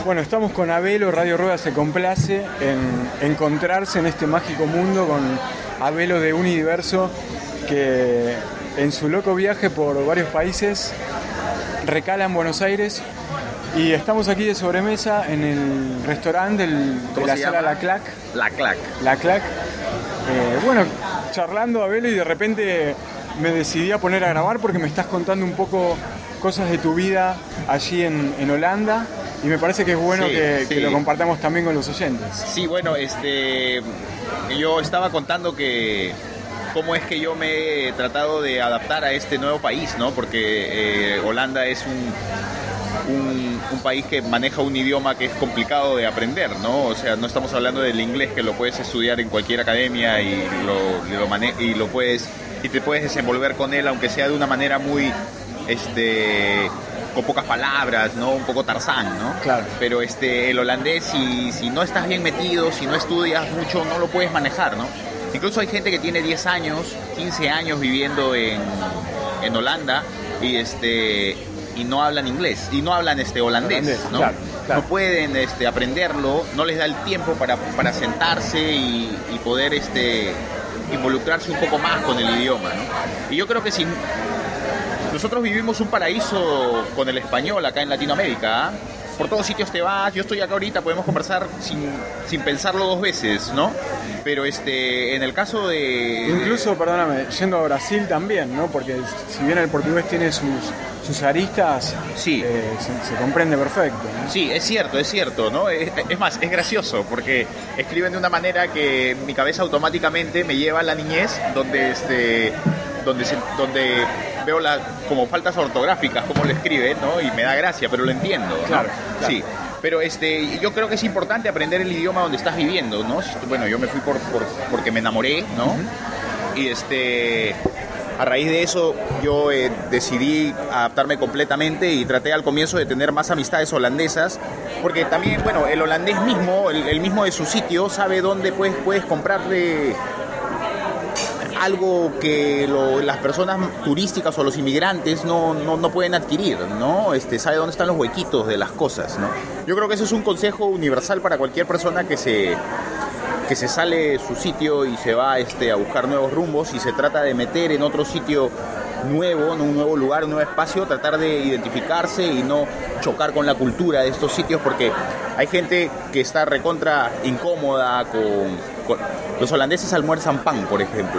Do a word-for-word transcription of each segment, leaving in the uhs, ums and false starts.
Bueno, estamos con Abelo. Radio Rueda se complace en encontrarse en este mágico mundo con Abelo de Unidiverso, que en su loco viaje por varios países recala en Buenos Aires. Y estamos aquí de sobremesa en el restaurante del, de la sala La Clac. La Clac. La Clac. Eh, bueno, charlando, Abelo, y de repente me decidí a poner a grabar porque me estás contando un poco cosas de tu vida allí en, en Holanda, y me parece que es bueno sí, que, sí. que lo compartamos también con los oyentes. Sí, bueno, este, yo estaba contando que cómo es que yo me he tratado de adaptar a este nuevo país, ¿no? Porque eh, Holanda es un, un, un país que maneja un idioma que es complicado de aprender, ¿no? O sea, no estamos hablando del inglés, que lo puedes estudiar en cualquier academia y lo, lo, mane- y lo puedes y te puedes desenvolver con él, aunque sea de una manera muy este con pocas palabras, ¿no? Un poco Tarzán, ¿no? Claro. Pero este, el holandés, si, si no estás bien metido, si no estudias mucho, no lo puedes manejar, ¿no? Incluso hay gente que tiene diez años, quince años viviendo en, en Holanda y este y no hablan inglés, y no hablan este holandés, holandés ¿no? Claro, claro. No pueden este, aprenderlo, no les da el tiempo para, para sentarse y, y poder este, involucrarse un poco más con el idioma, ¿no? Y yo creo que si nosotros vivimos un paraíso con el español acá en Latinoamérica, ¿eh? Por todos sitios te vas, yo estoy acá ahorita, podemos conversar sin, sin pensarlo dos veces, ¿no? Pero este, en el caso de... Incluso, perdóname, yendo a Brasil también, ¿no? Porque si bien el portugués tiene sus, sus aristas, sí. eh, se, se comprende perfecto, ¿no? Sí, es cierto, es cierto, ¿no? Es, es más, es gracioso, porque escriben de una manera que mi cabeza automáticamente me lleva a la niñez, donde este... donde, se, donde veo la, como faltas ortográficas, cómo lo escribe, ¿no? Y me da gracia, pero lo entiendo, ¿no? Claro, claro. Sí, pero este, yo creo que es importante aprender el idioma donde estás viviendo, ¿no? Bueno, yo me fui por, por, porque me enamoré, ¿no? Uh-huh. Y este, a raíz de eso yo eh, decidí adaptarme completamente y traté al comienzo de tener más amistades holandesas, porque también, bueno, el holandés mismo, el, el mismo de su sitio, sabe dónde puedes, puedes comprarle algo que lo, las personas turísticas o los inmigrantes no, no, no pueden adquirir, ¿no? Este, sabe dónde están los huequitos de las cosas, ¿no? Yo creo que ese es un consejo universal para cualquier persona que se, que se sale de su sitio y se va este, a buscar nuevos rumbos y se trata de meter en otro sitio nuevo, en un nuevo lugar, un nuevo espacio, tratar de identificarse y no chocar con la cultura de estos sitios, porque hay gente que está recontra incómoda con... con los holandeses almuerzan pan, por ejemplo,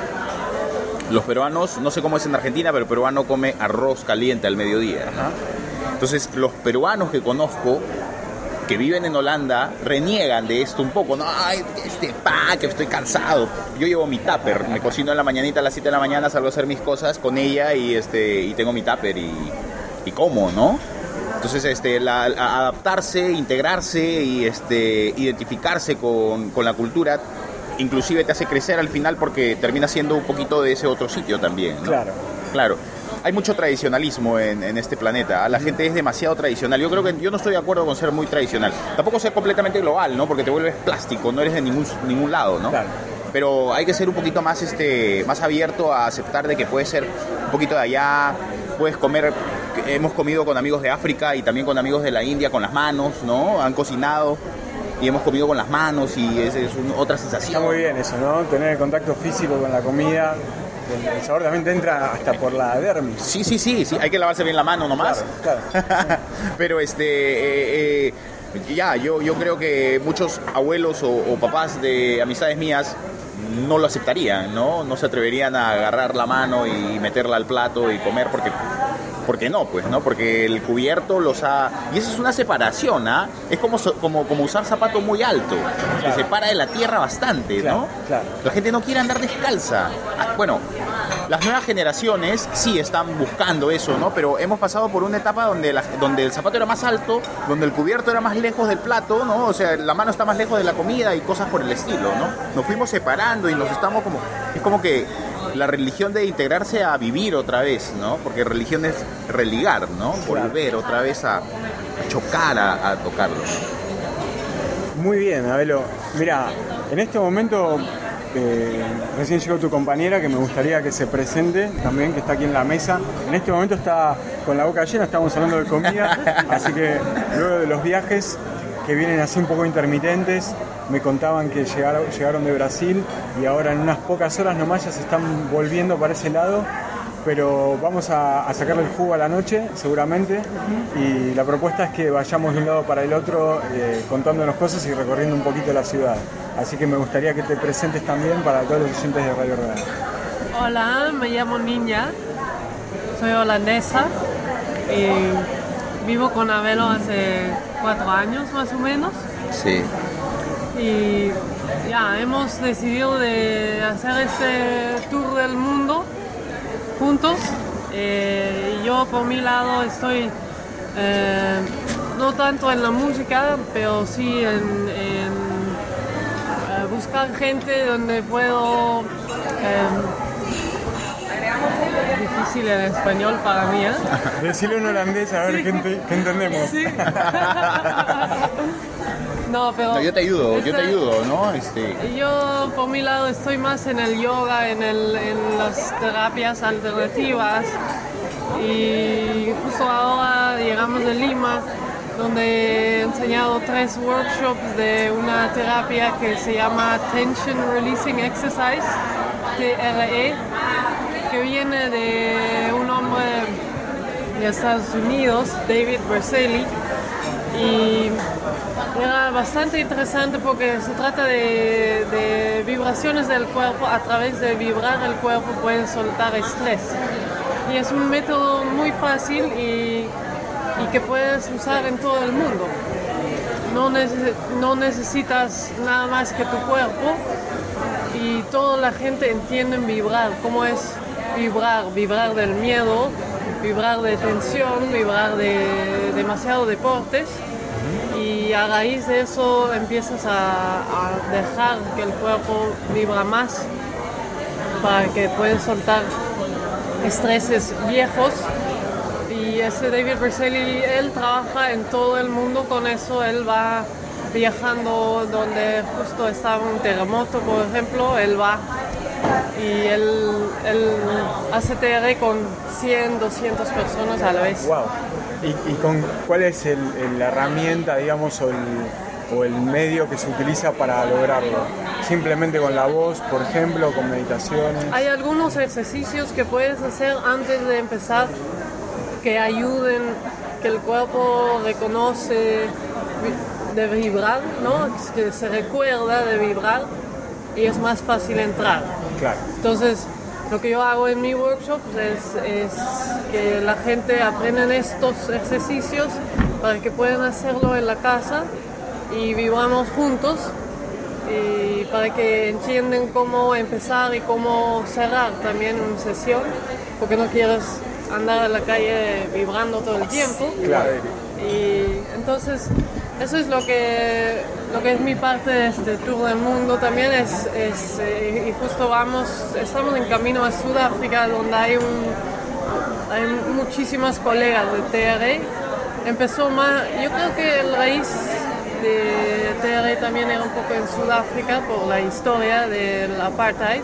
¿no? Los peruanos, no sé cómo es en Argentina, pero el peruano come arroz caliente al mediodía. Ajá. Entonces, los peruanos que conozco, que viven en Holanda, reniegan de esto un poco, ¿no? Ay, este pan, que estoy cansado. Yo llevo mi tupper, me cocino en la mañanita a las siete de la mañana, salgo a hacer mis cosas con ella y, este, y tengo mi tupper y, y como, ¿no? Entonces, este, la, la, adaptarse, integrarse y este, identificarse con, con la cultura, inclusive te hace crecer al final porque termina siendo un poquito de ese otro sitio también, ¿no? Claro. Claro. Hay mucho tradicionalismo en, en este planeta. La gente es demasiado tradicional. Yo creo que yo no estoy de acuerdo con ser muy tradicional. Tampoco ser completamente global, ¿no? Porque te vuelves plástico, no eres de ningún, ningún lado, ¿no? Claro. Pero hay que ser un poquito más, este, más abierto a aceptar de que puedes ser un poquito de allá, puedes comer. Hemos comido con amigos de África y también con amigos de la India con las manos, ¿no? Han cocinado y hemos comido con las manos y es, es un, otra sensación. Está muy bien eso, ¿no? Tener el contacto físico con la comida. El sabor también te entra hasta por la dermis. Sí, sí, sí, sí. Hay que lavarse bien la mano nomás. Claro, claro. Pero este, eh, eh, ya, yo, yo creo que muchos abuelos o, o papás de amistades mías no lo aceptarían, ¿no? No se atreverían a agarrar la mano y meterla al plato y comer porque... porque no, pues, ¿no? Porque el cubierto los ha... Y eso es una separación, ¿ah? ¿eh? Es como, como, como usar zapato muy alto, claro. Que separa de la tierra bastante, claro, ¿no? Claro. La gente no quiere andar descalza. Bueno, las nuevas generaciones sí están buscando eso, ¿no? Pero hemos pasado por una etapa donde, la, donde el zapato era más alto, donde el cubierto era más lejos del plato, ¿no? O sea, la mano está más lejos de la comida y cosas por el estilo, ¿no? Nos fuimos separando y nos estamos como... Es como que la religión de integrarse a vivir otra vez, ¿no? Porque religión es religar, ¿no? Volver otra vez a, a chocar, a, a tocarlo, ¿no? Muy bien, Abelo. Mira, en este momento eh, recién llegó tu compañera, que me gustaría que se presente también, que está aquí en la mesa. En este momento está con la boca llena, estamos hablando de comida, así que luego de los viajes que vienen así un poco intermitentes, me contaban que llegaron, llegaron de Brasil y ahora en unas pocas horas nomás ya se están volviendo para ese lado, pero vamos a, a sacarle el jugo a la noche seguramente, y la propuesta es que vayamos de un lado para el otro eh, contándonos cosas y recorriendo un poquito la ciudad. Así que me gustaría que te presentes también para todos los oyentes de Radio Rueda. Hola, me llamo Niña, soy holandesa y vivo con Abelo hace cuatro años más o menos. Sí. Y ya, hemos decidido de hacer este tour del mundo juntos. Eh, yo por mi lado estoy eh, no tanto en la música, pero sí en, en eh, buscar gente donde puedo... Eh, difícil en español para mí, ¿eh? Decirlo en holandés, a ver sí. qué, ent- qué entendemos. Sí. No, pero no, yo te ayudo, este, yo te ayudo, ¿no? Este... Yo, por mi lado, estoy más en el yoga, en, el, en las terapias alternativas. Y justo ahora llegamos de Lima, donde he enseñado tres workshops de una terapia que se llama Tension Releasing Exercise, T R E, que viene de un hombre de Estados Unidos, David Berceli. Y era bastante interesante porque se trata de, de vibraciones del cuerpo. A través de vibrar el cuerpo pueden soltar estrés. Y es un método muy fácil y, y que puedes usar en todo el mundo. No, neces- no necesitas nada más que tu cuerpo, y toda la gente entiende vibrar, cómo es vibrar, vibrar del miedo, vibrar de tensión, vibrar de demasiado deportes. Y a raíz de eso empiezas a, a dejar que el cuerpo vibra más para que puedas soltar estreses viejos. Y ese David Berceli, él trabaja en todo el mundo con eso. Él va viajando donde justo estaba un terremoto, por ejemplo, él va y él, él hace T R con cien, doscientas personas a la vez. Wow. ¿Y, y con cuál es el, el, la herramienta, digamos, o el, o el medio que se utiliza para lograrlo? ¿Simplemente con la voz, por ejemplo, con meditaciones? Hay algunos ejercicios que puedes hacer antes de empezar que ayuden, que el cuerpo reconoce de vibrar, ¿no? Que se recuerda de vibrar y es más fácil entrar. Claro. Entonces, lo que yo hago en mi workshop es, es que la gente aprenda estos ejercicios para que puedan hacerlo en la casa y vivamos juntos, y para que entiendan cómo empezar y cómo cerrar también una sesión, porque no quieres andar en la calle vibrando todo el tiempo. Claro. Y entonces eso es lo que lo que es mi parte de este tour del mundo también es, es eh, y justo vamos estamos en camino a Sudáfrica, donde hay un hay muchísimas colegas de T R E. Empezó más, yo creo que el raíz de T R E también era un poco en Sudáfrica por la historia del apartheid,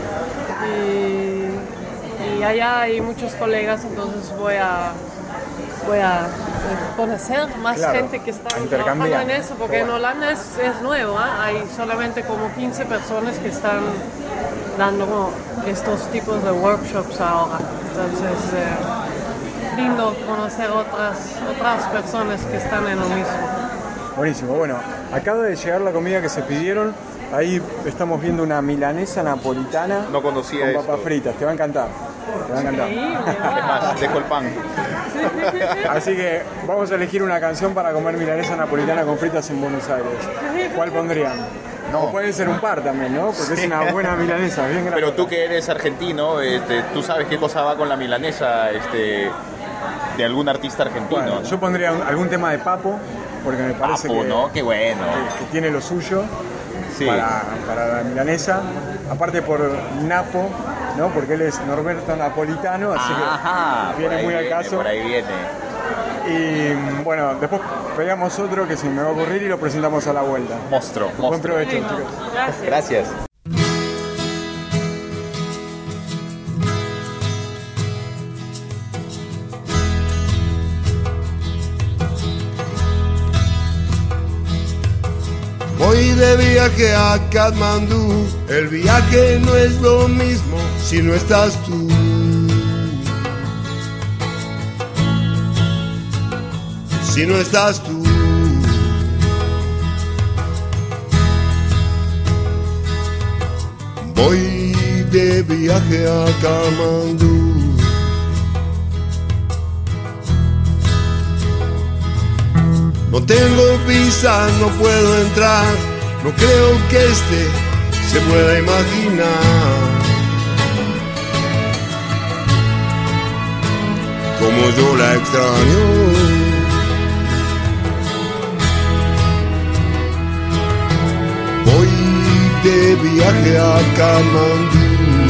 y, y allá hay muchos colegas, entonces voy a voy a conocer más claro, gente que está trabajando en eso, porque bueno. en Holanda es, es nuevo, ¿eh? Hay solamente como quince personas que están dando estos tipos de workshops ahora, entonces eh, lindo conocer otras, otras personas que están en lo mismo. Buenísimo, bueno, acaba de llegar la comida que se pidieron, ahí estamos viendo una milanesa napolitana no conocía con esto. papas fritas, te va a encantar, te va a encantar. Sí, Es más, dejo el pan. Así que vamos a elegir una canción para comer milanesa napolitana con fritas en Buenos Aires. ¿Cuál pondrían? No. O pueden ser un par también, ¿no? Porque Sí. es una buena milanesa, bien grande. Pero tú que eres argentino, este, tú sabes qué cosa va con la milanesa este, de algún artista argentino. Bueno, ¿no? yo pondría un- algún tema de Papo, porque me parece Papo, que, ¿no? Qué bueno. que- que tiene lo suyo Sí. para, para la milanesa. Aparte por Napo, ¿no? Porque él es Norberto Napolitano, así Ajá, que viene por ahí muy al viene, caso. por ahí viene. Y bueno, después pegamos otro que se me va a ocurrir y lo presentamos a la vuelta. Monstruo, Buen monstruo. provecho, Lindo. chicos. Gracias. Gracias. de viaje a Katmandú. El viaje no es lo mismo si no estás tú. Si no estás tú. Voy de viaje a Katmandú. No tengo visa, no puedo entrar. No creo que este se pueda imaginar como yo la extraño. Voy de viaje a Katmandú.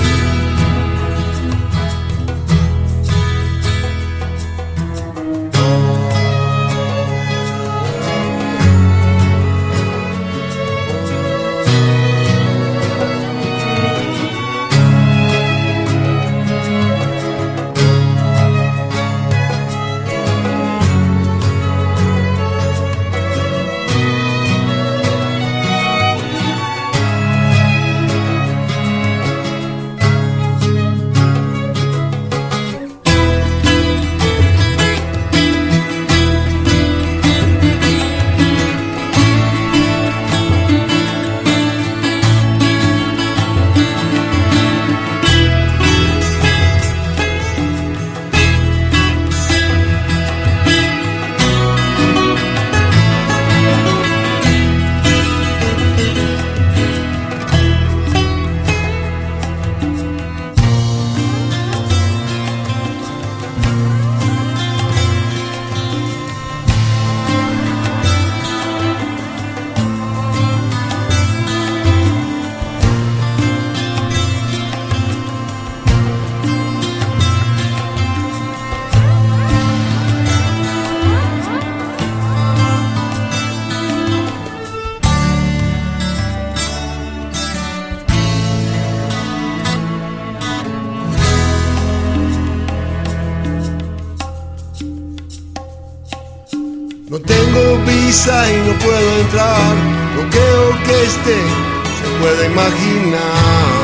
No tengo visa y no puedo entrar. No creo que este se pueda imaginar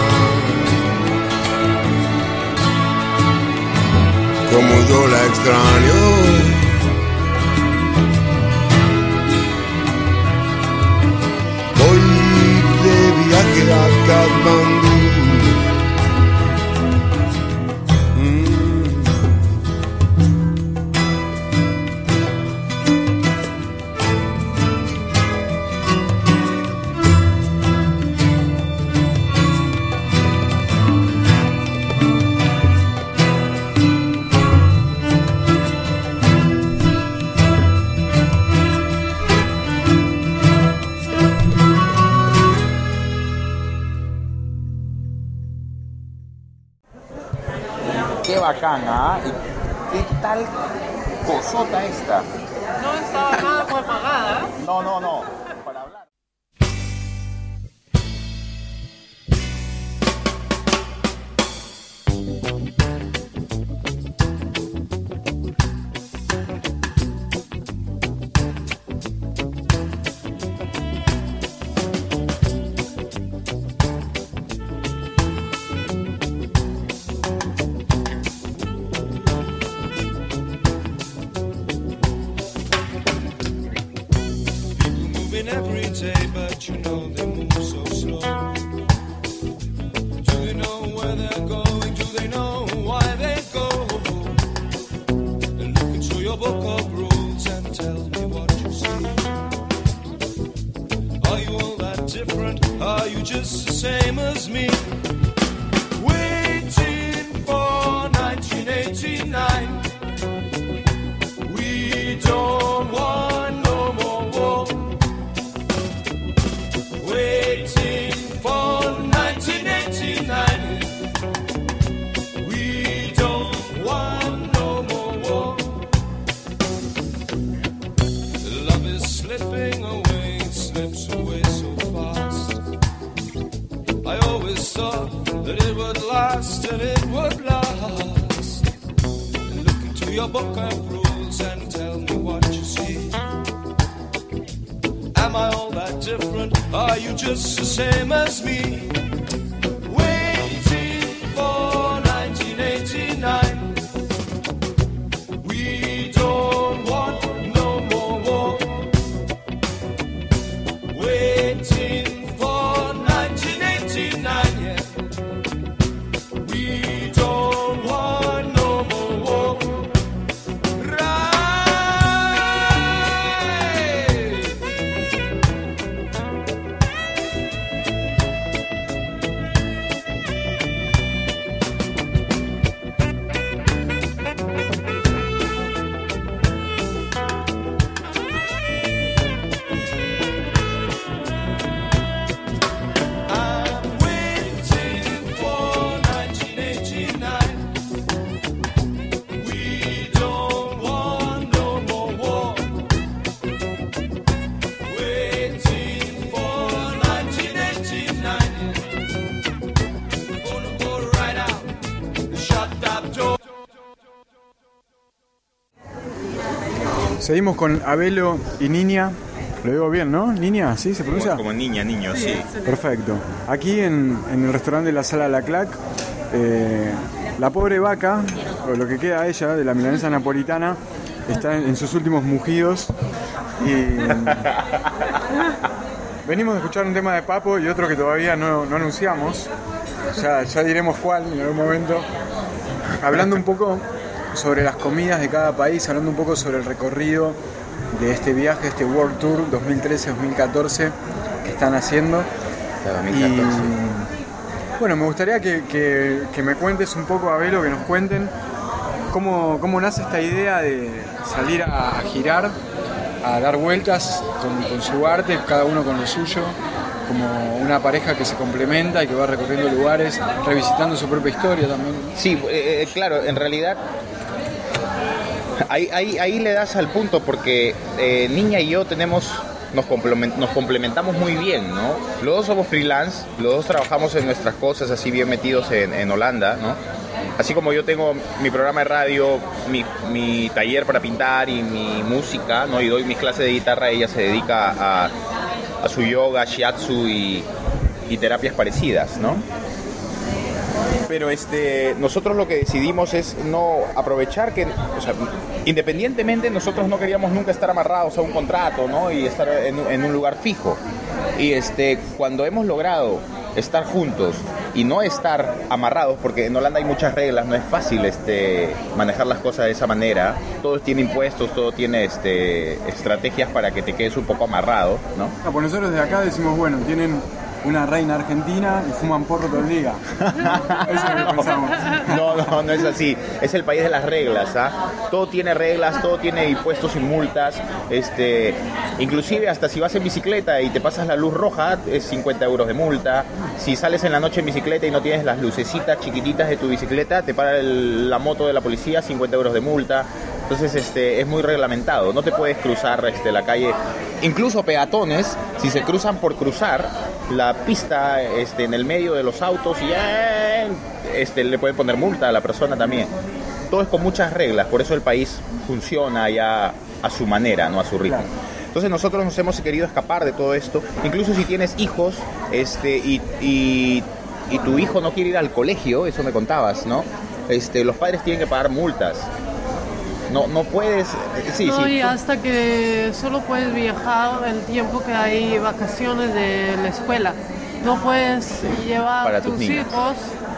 como yo la extraño. Voy de viaje a Katmandú. Qué bacana, ¿eh? ¿Y qué tal cosota esta? No estaba nada por pagada. No, no, no, para hablar. Every day, but you know they move so slow. Do they know where they're going? Do they know why they go? And look into your book of rules and tell me what you see. Are you all that different? Are you just the same as me? Waiting for nineteen eighty-nine. We don't want no more war. Waiting for nineteen eighty-nine. We don't want no more war. Love is slipping away, it slips away so fast. I always thought that it would last and it would last. Look into your book of rules and tell me what you see. Am I all that different? Are you just the same as me? Waiting for nineteen eighty-nine. We don't want no more war. Waiting for nineteen eighty-nine, yeah. We don't want no more war. Seguimos con Abelo y Niña. Lo digo bien, ¿no? ¿Niña? ¿Sí se pronuncia? Como, como niña, niño, sí. Perfecto. Aquí en, en el restaurante de la Sala La Clac, eh, la pobre vaca, o lo que queda ella, de la milanesa napolitana, está en, en sus últimos mugidos. Y venimos de escuchar un tema de Papo y otro que todavía no, no anunciamos. Ya, ya diremos cuál en algún momento. Hablando un poco sobre las comidas de cada país, hablando un poco sobre el recorrido de este viaje, este World Tour dos mil trece dos mil catorce que están haciendo. dos mil catorce. Y bueno, me gustaría que, que, que me cuentes un poco, Abelo, que nos cuenten cómo, cómo nace esta idea de salir a, a girar, a dar vueltas con, con su arte, cada uno con lo suyo, como una pareja que se complementa y que va recorriendo lugares, revisitando su propia historia también. Sí, eh, claro, en realidad ahí, ahí, ahí le das al punto porque eh, Niña y yo tenemos nos, complement, nos complementamos muy bien, ¿no? Los dos somos freelance, los dos trabajamos en nuestras cosas así bien metidos en, en Holanda, ¿no? Así como yo tengo mi programa de radio, mi, mi taller para pintar y mi música, ¿no? Y doy mis clases de guitarra, ella se dedica a, a su yoga, shiatsu y, y terapias parecidas, ¿no? Pero este, nosotros lo que decidimos es no aprovechar que, o sea, independientemente nosotros no queríamos nunca estar amarrados a un contrato, ¿no? Y estar en, en un lugar fijo. Y este, cuando hemos logrado estar juntos y no estar amarrados, porque en Holanda hay muchas reglas, no es fácil este, manejar las cosas de esa manera. Todo tiene impuestos, todo tiene este, estrategias para que te quedes un poco amarrado, ¿no? No, pues nosotros desde acá decimos, bueno, tienen una reina argentina y fuman porro todo el día. Eso es lo que pensamos. No, no, no es así. Es el país de las reglas, ¿ah? Todo tiene reglas, todo tiene impuestos y multas. Este, inclusive hasta si vas en bicicleta y te pasas la luz roja, es cincuenta euros de multa. Si sales en la noche en bicicleta y no tienes las lucecitas chiquititas de tu bicicleta, te para el, la moto de la policía, cincuenta euros de multa. Entonces este, es muy reglamentado. No te puedes cruzar este, la calle. Incluso peatones, si se cruzan por cruzar la pista este, en el medio de los autos, y eh, este, le pueden poner multa a la persona también. Todo es con muchas reglas, por eso el país funciona ya a su manera, no a su ritmo. Entonces nosotros nos hemos querido escapar de todo esto. Incluso si tienes hijos este, y, y, y tu hijo no quiere ir al colegio, eso me contabas, ¿no? Este, los padres tienen que pagar multas. No, no puedes... Sí, no, sí, y tú... hasta que solo puedes viajar el tiempo que hay vacaciones de la escuela. No puedes llevar Para a tus, tus hijos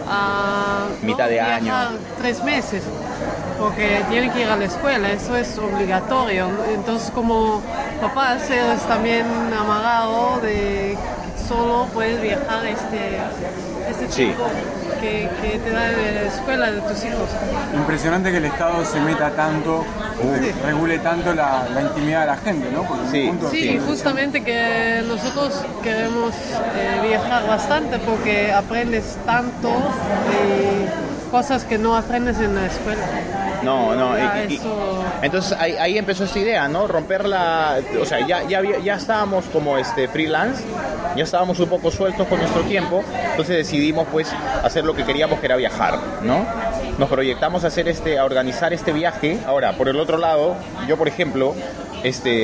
a mitad no, de viajar año. tres meses, porque tienen que ir a la escuela, eso es obligatorio. Entonces, como papás, eres también amagado de que solo puedes viajar este, este Sí. tiempo que, que te da de la escuela de tus hijos. Impresionante que el Estado se meta tanto, Sí. regule tanto la, la intimidad de la gente, ¿no? Porque en un Sí, punto- Sí, justamente que nosotros queremos eh, viajar bastante porque aprendes tanto de cosas que no aprendes en la escuela. No, no, Ya, y- y- eso- entonces ahí, ahí empezó esta idea, ¿no? Romper la... O sea, ya, ya, había- ya estábamos como este freelance, ya estábamos un poco sueltos con nuestro tiempo, entonces decidimos pues hacer lo que queríamos, que era viajar, ¿no? Nos proyectamos a hacer este, a organizar este viaje. Ahora, por el otro lado, yo por ejemplo, este,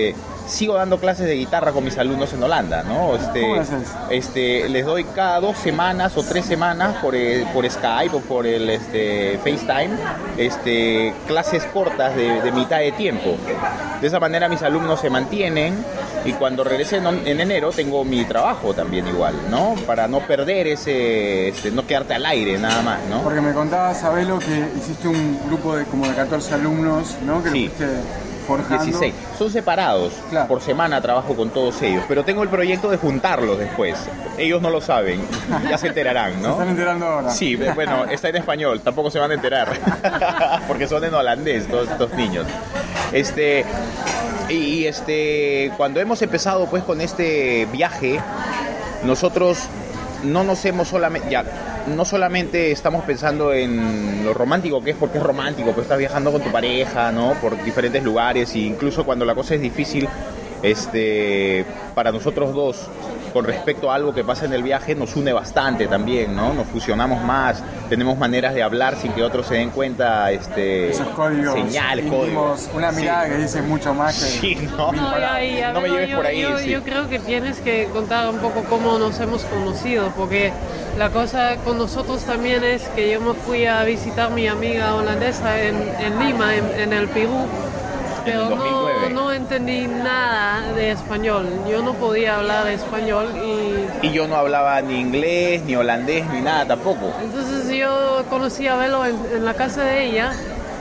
sigo dando clases de guitarra con mis alumnos en Holanda, ¿no? Este, ¿Cómo haces? este, les doy cada dos semanas o tres semanas por, el, por Skype o por el este, FaceTime este, clases cortas de, de mitad de tiempo. De esa manera mis alumnos se mantienen y cuando regresen en enero tengo mi trabajo también igual, ¿no? Para no perder ese, este, no quedarte al aire nada más, ¿no? Porque me contabas, Abelo, que hiciste un grupo de como de catorce alumnos, ¿no? Que Sí. lo fuiste forjando. dieciséis. Son separados. Claro. Por semana trabajo con todos ellos. Pero tengo el proyecto de juntarlos después. Ellos no lo saben. Ya se enterarán, Se ¿no? están enterando ahora. Sí, bueno, está en español. Tampoco se van a enterar. Porque son en holandés todos estos niños. Este... Y, y este... Cuando hemos empezado pues con este viaje, nosotros no nos hemos solamente... Ya, no solamente estamos pensando en lo romántico que es, porque es romántico, pues estás viajando con tu pareja, ¿no? Por diferentes lugares, e incluso cuando la cosa es difícil, este, para nosotros dos, con respecto a algo que pasa en el viaje, nos une bastante también, ¿no? Nos fusionamos más, tenemos maneras de hablar sin que otros se den cuenta, este, Esos códigos. señales, íntimos, códigos. Una mirada Sí. que dice mucho más que... Sí, no. mil No, palabras. ya, ya, No me bueno, lleves yo, por ahí, yo, sí. yo creo que tienes que contar un poco cómo nos hemos conocido, porque la cosa con nosotros también es que yo me fui a visitar a mi amiga holandesa en, en Lima, en, en el Perú, pero dos mil nueve. no, no entendí nada de español. Yo no podía hablar español y Y yo no hablaba ni inglés, ni holandés, ni nada tampoco. entonces yo conocí a Belo en, en la casa de ella.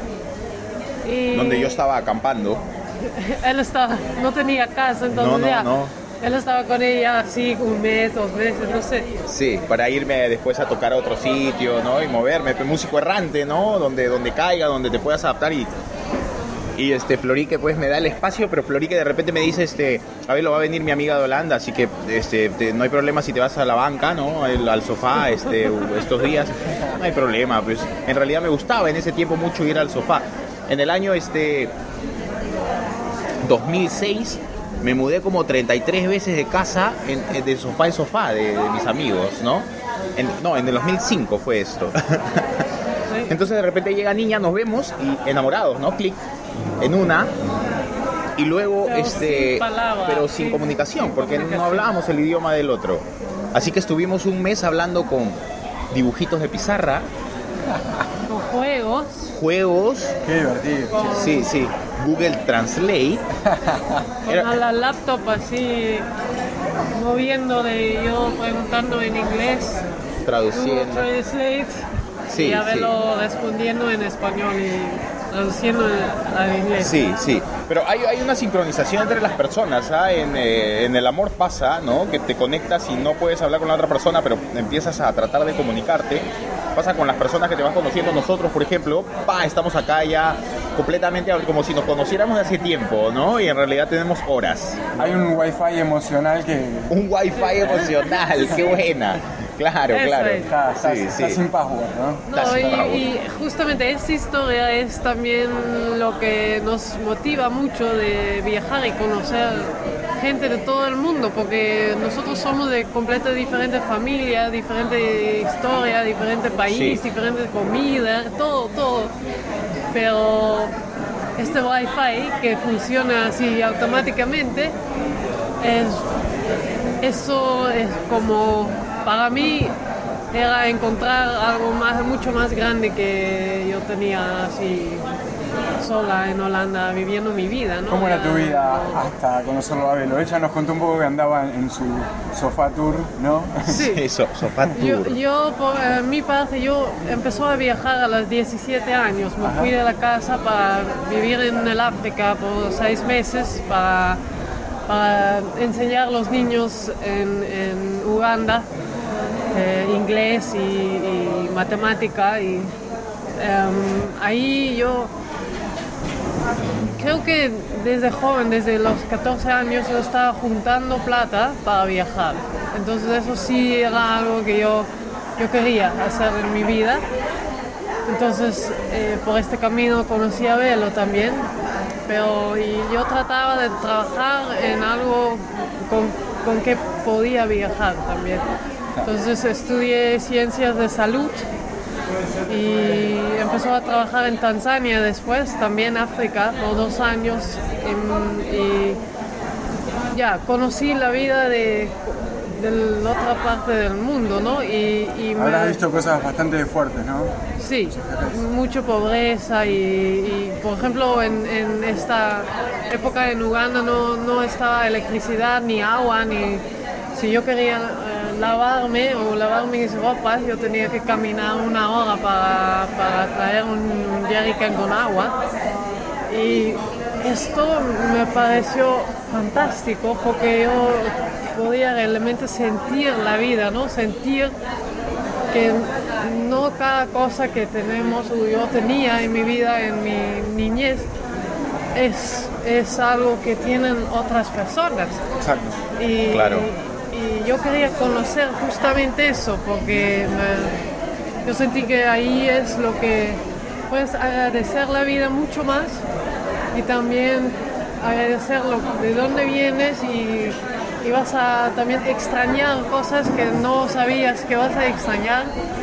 Y Donde yo estaba acampando. él estaba, no tenía casa, entonces No, no, ya, no. él estaba con ella así un mes, dos meses, no sé. Sí, para irme después a tocar a otro sitio, ¿no? Y moverme, pues, músico errante, ¿no? Donde, donde caiga, donde te puedas adaptar y... Y este, Florique pues me da el espacio, pero Florique de repente me dice, este, Abelo, va a venir mi amiga de Holanda, así que este, te- no hay problema si te vas a la banca, ¿no? El- al sofá, este, estos días. No hay problema, pues en realidad me gustaba en ese tiempo mucho ir al sofá. En el año este dos mil seis me mudé como treinta y tres veces de casa, en, en- de sofá en sofá, de, de mis amigos, ¿no? En- no, en el dos mil cinco fue esto. Entonces de repente llega niña, nos vemos y enamorados, ¿no? Clic en una y luego Pero este sin palabras, pero sin sin comunicación porque no comunicación. hablábamos el idioma del otro. Así que estuvimos un mes hablando con dibujitos de pizarra, Con juegos. juegos, Qué divertido. Con, sí, sí, Google Translate. con Era- a la laptop así, moviendo de yo preguntando en inglés, Google traduciendo. Translate, Sí, y a sí. verlo respondiendo en español y traduciendo en- al inglés. Sí, sí, pero hay, hay una sincronización entre las personas, ¿ah? En, eh, en el amor pasa, ¿no? Que te conectas y no puedes hablar con la otra persona, pero empiezas a tratar de comunicarte. Pasa con las personas que te vas conociendo. Nosotros, por ejemplo, pa, estamos acá ya completamente como si nos conociéramos de hace tiempo, ¿no? Y en realidad tenemos horas. Hay un wifi emocional que Un wifi emocional, qué buena. Claro, Eso claro. es. está, está- Sí, está sí. sin password, ¿no? No, Casi y, para vos. y justamente esta historia es también lo que nos motiva mucho de viajar y conocer gente de todo el mundo, porque nosotros somos de completamente diferentes familias, diferente historia, diferente país, Sí. diferente comida, todo, todo. Pero este wifi que funciona así automáticamente, es, eso es como, para mí, era encontrar algo más, mucho más grande que yo tenía así sola en Holanda viviendo mi vida, ¿no? ¿Cómo era Ya- tu vida hasta conocerlo a Abelo? Ella nos contó un poco que andaba en su sofá tour, ¿no? Sí. Eso, sofá Yo, tour. yo, por eh, mi parte, yo empezó a viajar a los diecisiete años. Me fui de la casa para vivir en el África por seis meses para, para enseñar a los niños en, en Uganda eh, inglés y, y matemática. Y em, ahí yo creo que desde joven, desde los catorce años, yo estaba juntando plata para viajar. Entonces eso sí era algo que yo, yo quería hacer en mi vida. Entonces eh, por este camino conocí a Belo también. Pero y yo trataba de trabajar en algo con, con que podía viajar también. Entonces estudié ciencias de salud y empezó a trabajar en Tanzania después, también África, por dos años. En- y ya conocí la vida de, de la otra parte del mundo, ¿no? Y, y Habrás me, visto cosas bastante fuertes, ¿no? Sí, mucha pobreza y, y por ejemplo, en, en esta época en Uganda no, no estaba electricidad ni agua, ni si yo quería eh, lavarme o lavar mis ropas, yo tenía que caminar una hora para, para traer un jerrycan con agua. Y esto me pareció fantástico porque yo podía realmente sentir la vida, ¿no? Sentir que no cada cosa que tenemos o yo tenía en mi vida, en mi niñez, es, es algo que tienen otras personas. Exacto. Y, Claro. y, y yo quería conocer justamente eso, porque me, yo sentí que ahí es lo que puedes agradecer la vida mucho más y también agradecer lo, de dónde vienes y y vas a también extrañar cosas que no sabías que vas a extrañar.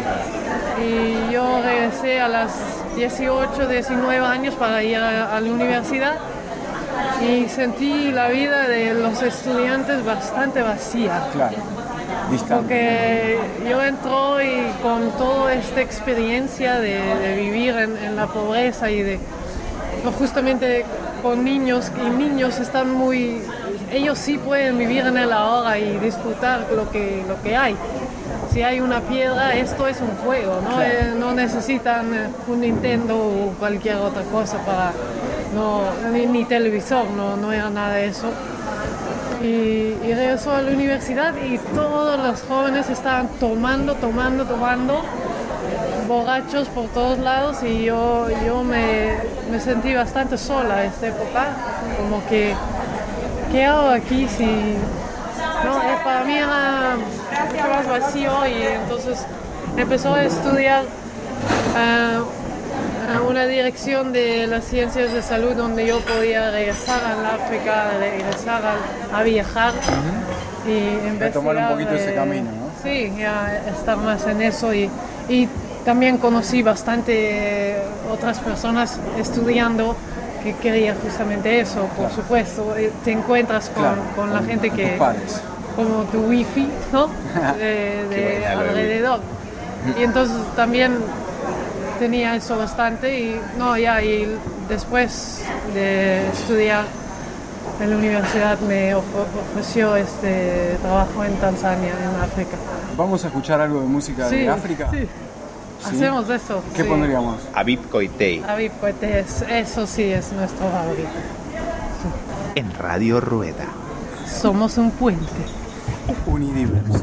Y yo regresé a las dieciocho, diecinueve años para ir a, a la universidad y sentí la vida de los estudiantes bastante vacía. Claro. Distante. Porque yo entro y con toda esta experiencia de, de vivir en, en la pobreza y de no, justamente con niños, y niños están muy, ellos sí pueden vivir en el ahora y disfrutar lo que, lo que hay. Si hay una piedra, esto es un juego, ¿no? Claro. Eh, no necesitan eh, un Nintendo o cualquier otra cosa para, no, ni, ni televisor, no, no era nada de eso. Y, y regresó a la universidad y todos los jóvenes estaban tomando, tomando, tomando, borrachos por todos lados y yo, yo me, me sentí bastante sola en esta época, como que, ¿qué hago aquí si...? No, eh, para mí era mucho más vacío y entonces empezó a estudiar uh, a una dirección de las ciencias de salud donde yo podía regresar al África, regresar a, a viajar uh-huh. y investigar. Tomar un poquito eh, ese camino, ¿no? Sí, ya estar más en eso y, y también conocí bastante otras personas estudiando que querían justamente eso, por claro. supuesto. Te encuentras con, claro, con la con, gente con que, como tu wifi, ¿no? De, de alrededor. Y entonces también tenía eso bastante y no, ya, y después de estudiar en la universidad me ofreció este trabajo en Tanzania, en África. ¿Vamos a escuchar algo de música sí, de África? Sí. ¿Sí? Hacemos eso. ¿Qué sí. pondríamos? Abib Koitei. Abib Koitei, eso sí es nuestro favorito. Sí. En Radio Rueda. Somos un puente. Unidiverso.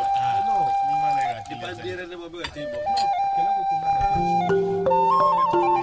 No,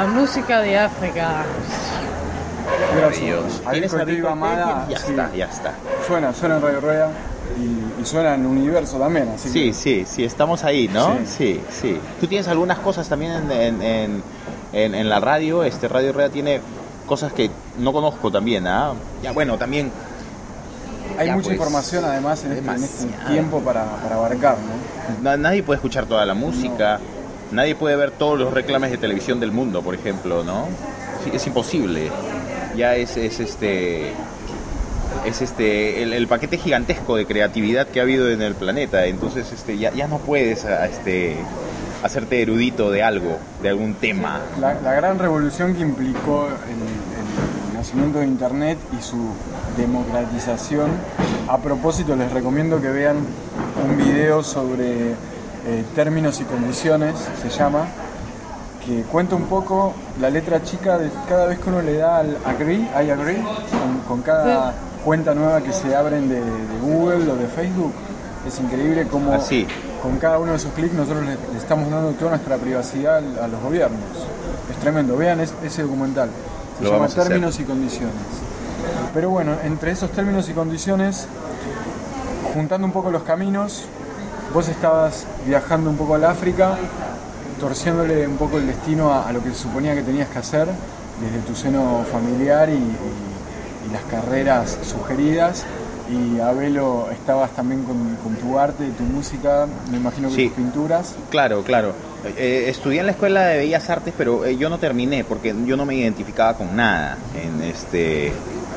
música de África. Gracias. Ahí ¿Tienes contigo, arriba Amada, Ya sí. está, ya está. Suena, suena en Radio Rueda y, y suena en Universo también, así Sí, que... sí, sí, estamos ahí, ¿no? Sí. Sí, sí. Tú tienes algunas cosas también en, en, en, en, en la radio. Este Radio Rueda tiene cosas que no conozco también, ¿ah? Ya, bueno, también... Hay Ya, mucha pues, información además en este, en este demasiada. tiempo para, para abarcar, ¿no? Na- Nadie puede escuchar toda la música, nadie puede ver todos los reclames de televisión del mundo, por ejemplo, ¿no? Sí, es imposible. Ya es, es este es este el, el paquete gigantesco de creatividad que ha habido en el planeta. Entonces, este ya, ya no puedes a- este hacerte erudito de algo, de algún tema. La, la gran revolución que implicó el, el nacimiento de Internet y su democratización. A propósito, les recomiendo que vean un video sobre eh, términos y condiciones, se llama, que cuenta un poco la letra chica de cada vez que uno le da al agree, I agree, con, con cada cuenta nueva que se abren de, de Google o de Facebook. Es increíble cómo Así. con cada uno de esos clics nosotros le, le estamos dando toda nuestra privacidad a los gobiernos. Es tremendo, vean es- ese documental. Se Lo llama vamos a hacer. Términos y Condiciones. Pero bueno, entre esos términos y condiciones, juntando un poco los caminos, vos estabas viajando un poco al África, torciéndole un poco el destino a, a lo que se suponía que tenías que hacer desde tu seno familiar y, y- y las carreras sugeridas. Y Abelo, estabas también con, con tu arte, tu música, me imagino que Sí. tus pinturas. Claro, claro. Eh, estudié en la Escuela de Bellas Artes, pero eh, yo no terminé porque yo no me identificaba con nada. En este,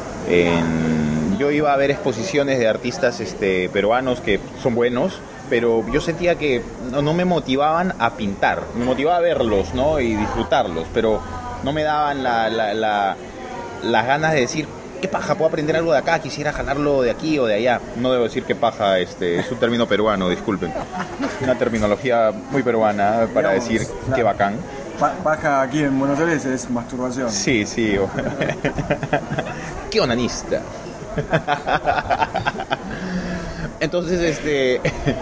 en- yo iba a ver exposiciones de artistas este, peruanos que son buenos, pero yo sentía que no, no me motivaban a pintar. Me motivaba a verlos, ¿no? Y disfrutarlos, pero no me daban la, la- la- las ganas de decir, qué paja, puedo aprender algo de acá, quisiera jalarlo de aquí o de allá. No debo decir qué paja, este, es un término peruano, disculpen. Una terminología muy peruana para Digamos, decir claro. qué bacán. Pa- Paja aquí en Buenos Aires es masturbación. Sí, sí. Qué onanista. Entonces, este...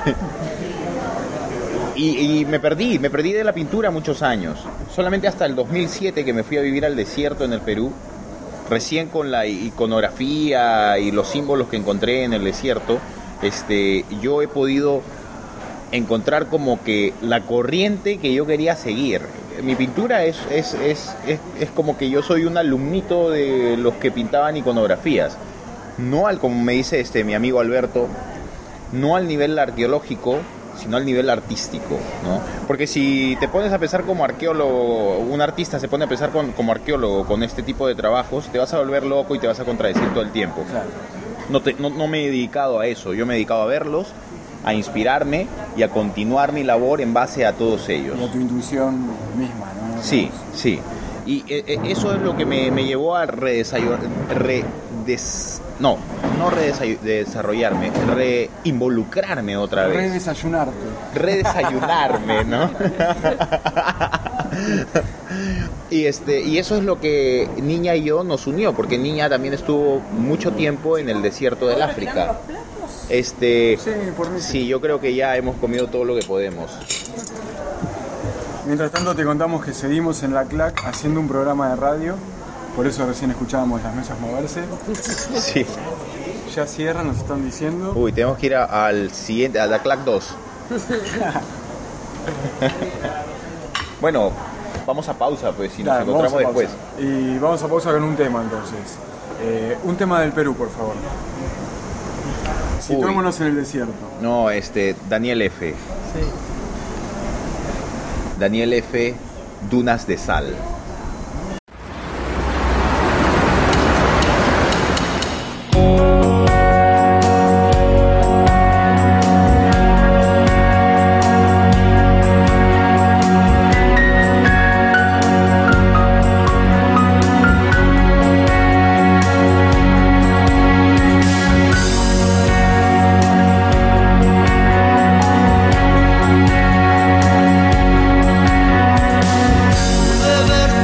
y, y me perdí, me perdí de la pintura muchos años. Solamente hasta el dos mil siete que me fui a vivir al desierto en el Perú. Recién con la iconografía y los símbolos que encontré en el desierto, este, yo he podido encontrar como que la corriente que yo quería seguir. Mi pintura es, es, es, es, es como que yo soy un alumnito de los que pintaban iconografías. No al, como me dice este, mi amigo Alberto, no al nivel arqueológico, sino al nivel artístico, ¿no? Porque si te pones a pensar como arqueólogo, un artista se pone a pensar con, como arqueólogo con este tipo de trabajos, te vas a volver loco y te vas a contradecir todo el tiempo. Claro. No, te, no, no me he dedicado a eso, yo me he dedicado a verlos, a inspirarme y a continuar mi labor en base a todos ellos. Y a tu intuición misma, ¿no? Sí, sí. Y eh, eh, eso es lo que me, me llevó a redesarrollar, redes, no, no redesarrollarme, reinvolucrarme otra vez. Redesayunarte. Redesayunarme, ¿no? y este y eso es lo que Niña y yo nos unió, porque Niña también estuvo mucho tiempo en el desierto del África. Este, Sí, por mí sí. sí, yo creo que ya hemos comido todo lo que podemos. Mientras tanto te contamos que seguimos en la C L A C haciendo un programa de radio, por eso recién escuchábamos las mesas moverse. Sí. Ya cierran, nos están diciendo. Uy, tenemos que ir a- al siguiente, a la C L A C dos. Bueno, vamos a pausa, pues, si nos Claro, vamos encontramos a después. pausa. Y vamos a pausa con un tema entonces. Eh, un tema del Perú, por favor. Situémonos en el desierto. No, este, Daniel F. Daniel F. Dunas de Sal. Pude ver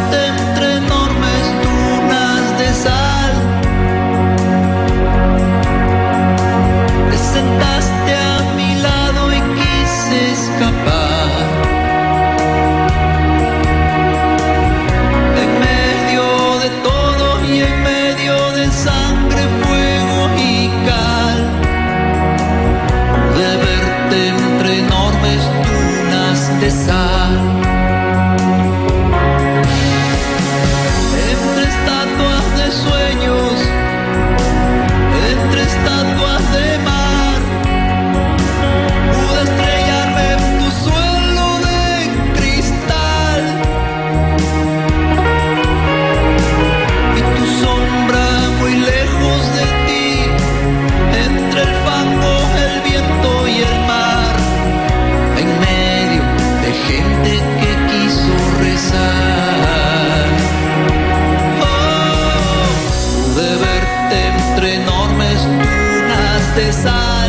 sal.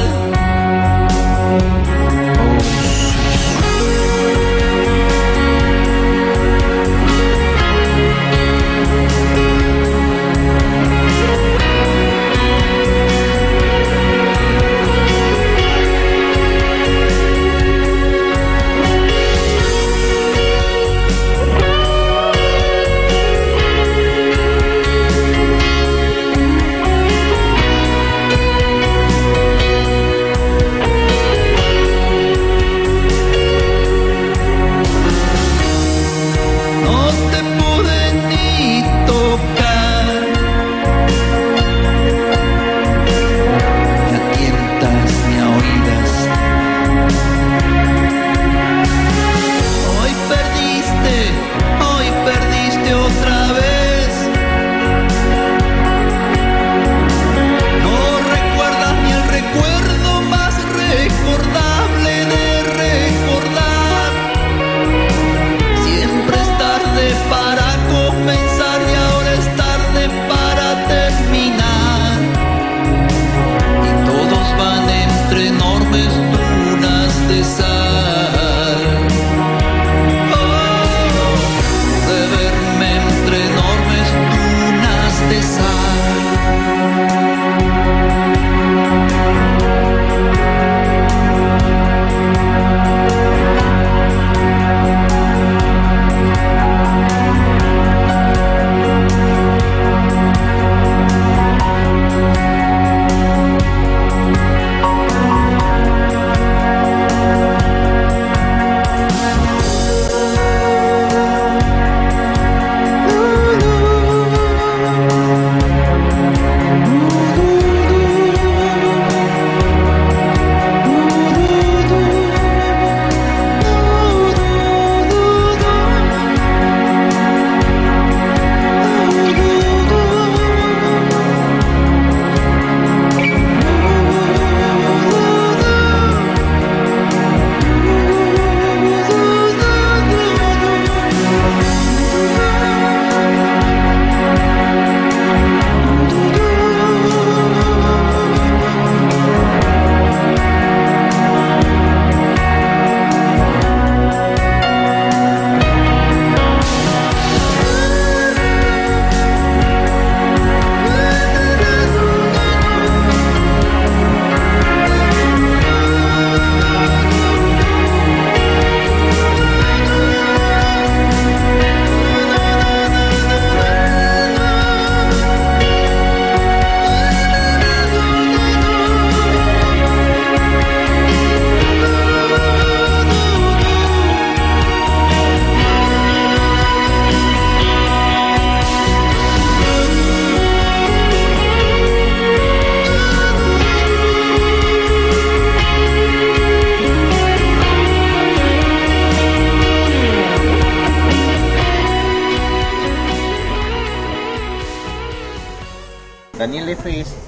Daniel F. es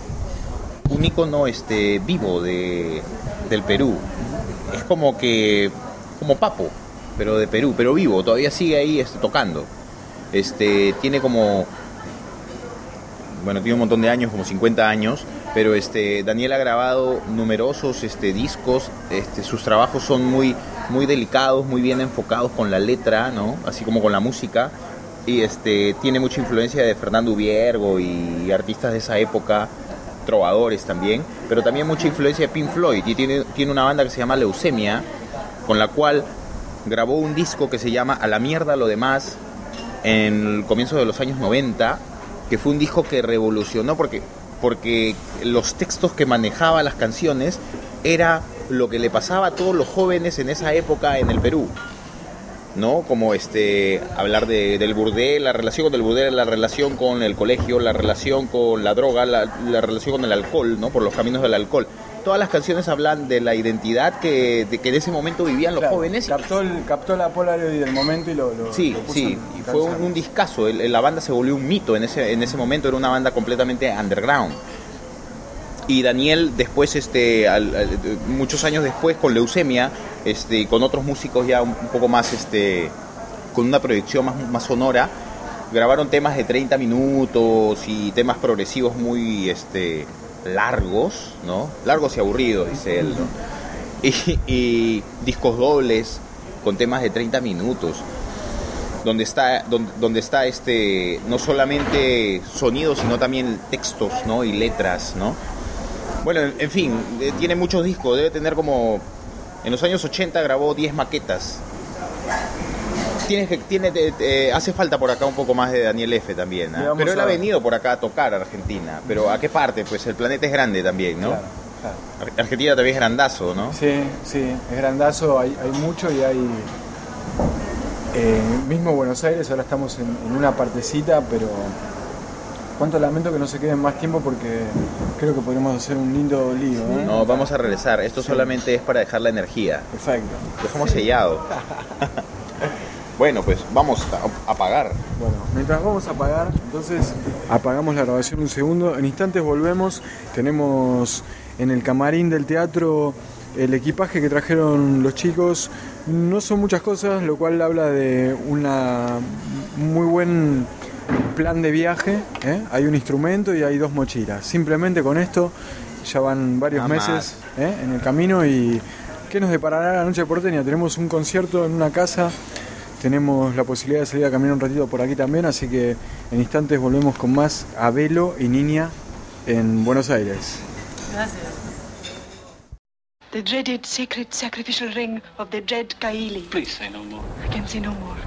un ícono este, vivo de, del Perú. Es como que, como Papo, pero de Perú, pero vivo, todavía sigue ahí este, tocando. Este, tiene como, bueno, tiene un montón de años, como cincuenta años, pero este, Daniel ha grabado numerosos este, discos, este, sus trabajos son muy, muy delicados, muy bien enfocados con la letra, ¿no? Así como con la música. Y este, tiene mucha influencia de Fernando Ubiergo y artistas de esa época, trovadores también, pero también mucha influencia de Pink Floyd. Y tiene, tiene una banda que se llama Leucemia, con la cual grabó un disco que se llama A la mierda lo demás en el comienzo de los años noventa, que fue un disco que revolucionó porque, porque los textos que manejaba las canciones era lo que le pasaba a todos los jóvenes en esa época en el Perú, ¿no? Como este, hablar de, del burdel, la relación con el burdel, la relación con el colegio, la relación con la droga, la, la relación con el alcohol, ¿no? Por los caminos del alcohol. Todas las canciones hablan de la identidad que, de, que en ese momento vivían los claro, jóvenes. Captó, el, captó la Polaroid del momento y lo, lo Sí, lo puso sí, en y fue un, un discazo. El, la banda se volvió un mito en ese, en ese momento, era una banda completamente underground. Y Daniel después, este, al, al, muchos años después, con Leucemia, este, con otros músicos ya un, un poco más, este, con una proyección más, más sonora, grabaron temas de treinta minutos y temas progresivos muy, este, largos, ¿no? Largos y aburridos, dice él, ¿no? Y, y discos dobles con temas de treinta minutos, donde está, donde, donde está este, no solamente sonidos, sino también textos, ¿no? Y letras, ¿no? Bueno, en, en fin, eh, tiene muchos discos, debe tener como... En los años ochenta grabó diez maquetas. Tiene, tiene, eh, hace falta por acá un poco más de Daniel F. también, ¿eh? Pero él a... ha venido por acá a tocar a Argentina. Pero ¿a qué parte? Pues el planeta es grande también, ¿no? Claro, claro. Argentina también es grandazo, ¿no? Sí, sí, es grandazo, hay, hay mucho y hay... Eh, mismo Buenos Aires, ahora estamos en, en una partecita, pero... Cuánto lamento que no se queden más tiempo porque creo que podríamos hacer un lindo lío, ¿eh? No, vamos a regresar. Esto sí. Solamente es para dejar la energía. Perfecto. Dejamos sellado. Bueno, pues vamos a apagar. Bueno, mientras vamos a apagar, entonces apagamos la grabación un segundo. En instantes volvemos. Tenemos en el camarín del teatro el equipaje que trajeron los chicos. No son muchas cosas, lo cual habla de una muy buen plan de viaje, ¿eh? Hay un instrumento y hay dos mochilas. Simplemente con esto ya van varios Nada meses ¿eh? en el camino. Y ¿qué nos deparará la noche porteña? Tenemos un concierto en una casa, tenemos la posibilidad de salir a caminar un ratito por aquí también, así que en instantes volvemos con más Abelo y Niña en Buenos Aires. Gracias. The dreaded sacred sacrificial ring of the dread Kaili. Please say no more. I can say no more.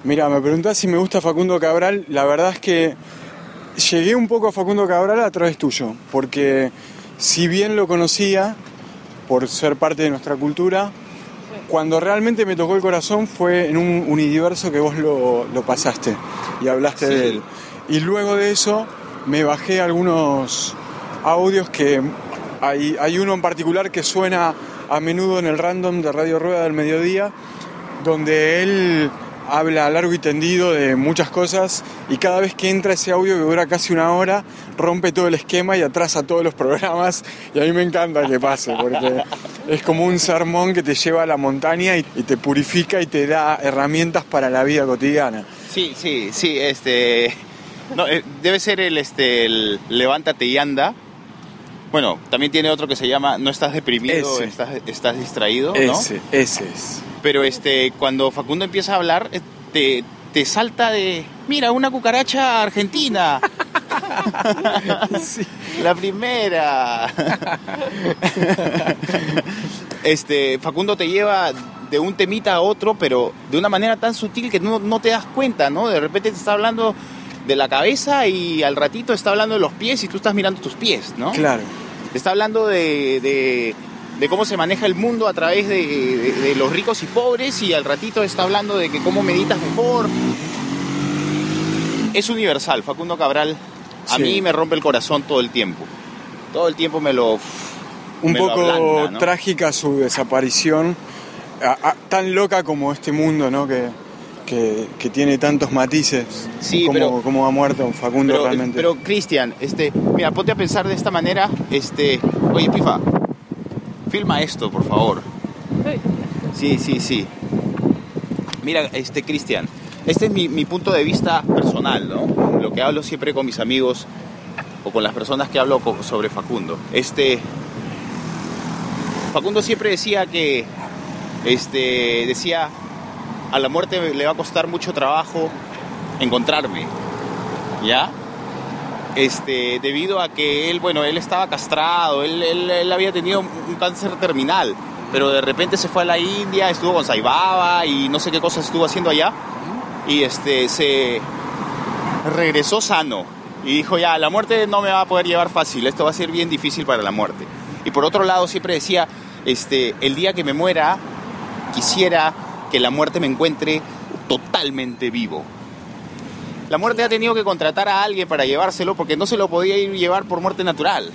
Mira, me preguntás si me gusta Facundo Cabral. La verdad es que llegué un poco a Facundo Cabral a través tuyo, porque si bien lo conocía por ser parte de nuestra cultura, cuando realmente me tocó el corazón fue en un universo que vos lo, lo pasaste y hablaste sí. de él. Y luego de eso me bajé algunos audios que hay, hay uno en particular que suena a menudo en el random de Radio Rueda del mediodía, donde él habla largo y tendido de muchas cosas y cada vez que entra ese audio que dura casi una hora rompe todo el esquema y atrasa todos los programas y a mí me encanta que pase porque es como un sermón que te lleva a la montaña y, y te purifica y te da herramientas para la vida cotidiana. Sí, sí, sí, este no, eh, debe ser el este el Levántate y anda. Bueno, también tiene otro que se llama No estás deprimido, estás, estás distraído, ¿no? Ese, ese es. Pero este, cuando Facundo empieza a hablar, te, te salta de, mira, una cucaracha argentina. Sí. La primera. Este, Facundo te lleva de un temita a otro, pero de una manera tan sutil que no, no te das cuenta, ¿no? De repente te está hablando de la cabeza y al ratito está hablando de los pies y tú estás mirando tus pies, ¿no? Claro. Te está hablando de... de de cómo se maneja el mundo a través de, de, de los ricos y pobres y al ratito está hablando de que cómo meditas mejor. Es universal, Facundo Cabral a sí. mí me rompe el corazón todo el tiempo. Todo el tiempo me lo Un me poco lo ablanda, ¿no? Trágica su desaparición, a, a, tan loca como este mundo, ¿no? Que, que, que tiene tantos matices, sí, como, pero, como ha muerto Facundo pero, realmente. Pero Cristian, este, mira, ponte a pensar de esta manera, este, oye Pifa, filma esto, por favor. Sí, sí, sí. Mira, este, Cristian, este es mi, mi punto de vista personal, ¿no? Lo que hablo siempre con mis amigos o con las personas que hablo sobre Facundo. Este, Facundo siempre decía que, este, decía, a la muerte le va a costar mucho trabajo encontrarme, ¿ya? Este, debido a que él, bueno, él estaba castrado, él, él, él había tenido un cáncer terminal, pero de repente se fue a la India, estuvo con Sai Baba y no sé qué cosas estuvo haciendo allá, y este, se regresó sano, y dijo, ya, la muerte no me va a poder llevar fácil, esto va a ser bien difícil para la muerte. Y por otro lado siempre decía, este, el día que me muera, quisiera que la muerte me encuentre totalmente vivo. La muerte ha tenido que contratar a alguien para llevárselo porque no se lo podía ir llevar por muerte natural.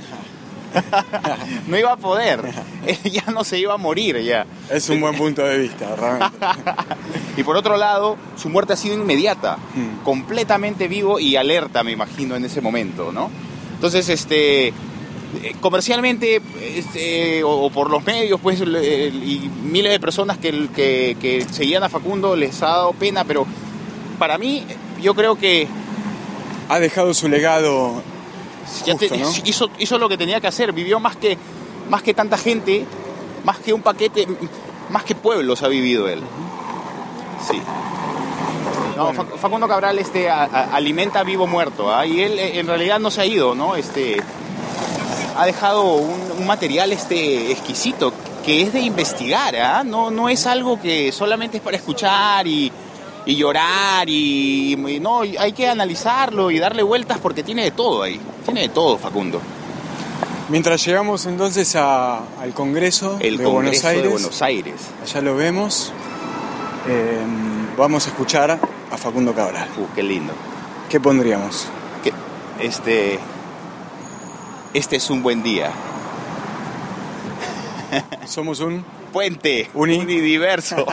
No iba a poder. Él ya no se iba a morir ya. Es un buen punto de vista, realmente. Y por otro lado, su muerte ha sido inmediata, hmm. completamente vivo y alerta, me imagino, en ese momento, ¿no? Entonces, este, comercialmente, este, o, o por los medios, pues, y miles de personas que, que, que seguían a Facundo les ha dado pena, pero para mí, yo creo que ha dejado su legado. Ya justo, te, ¿no? hizo, hizo lo que tenía que hacer, vivió más que, más que tanta gente, más que un paquete, más que pueblos ha vivido él. Sí. No, bueno. Facundo Cabral este, a, a, alimenta vivo muerto, ¿eh? Y él en realidad no se ha ido, ¿no? Este, ha dejado un, un material este, exquisito, que es de investigar, ¿eh? No, no es algo que solamente es para escuchar y... y llorar y, y no, hay que analizarlo y darle vueltas porque tiene de todo ahí, tiene de todo Facundo. Mientras llegamos entonces a, al Congreso, El de, Congreso Buenos Aires, de Buenos Aires, allá lo vemos, eh, vamos a escuchar a Facundo Cabral. Uh, qué lindo. ¿Qué pondríamos? Que, este, este es un buen día. Somos un puente, Uni. unidiverso.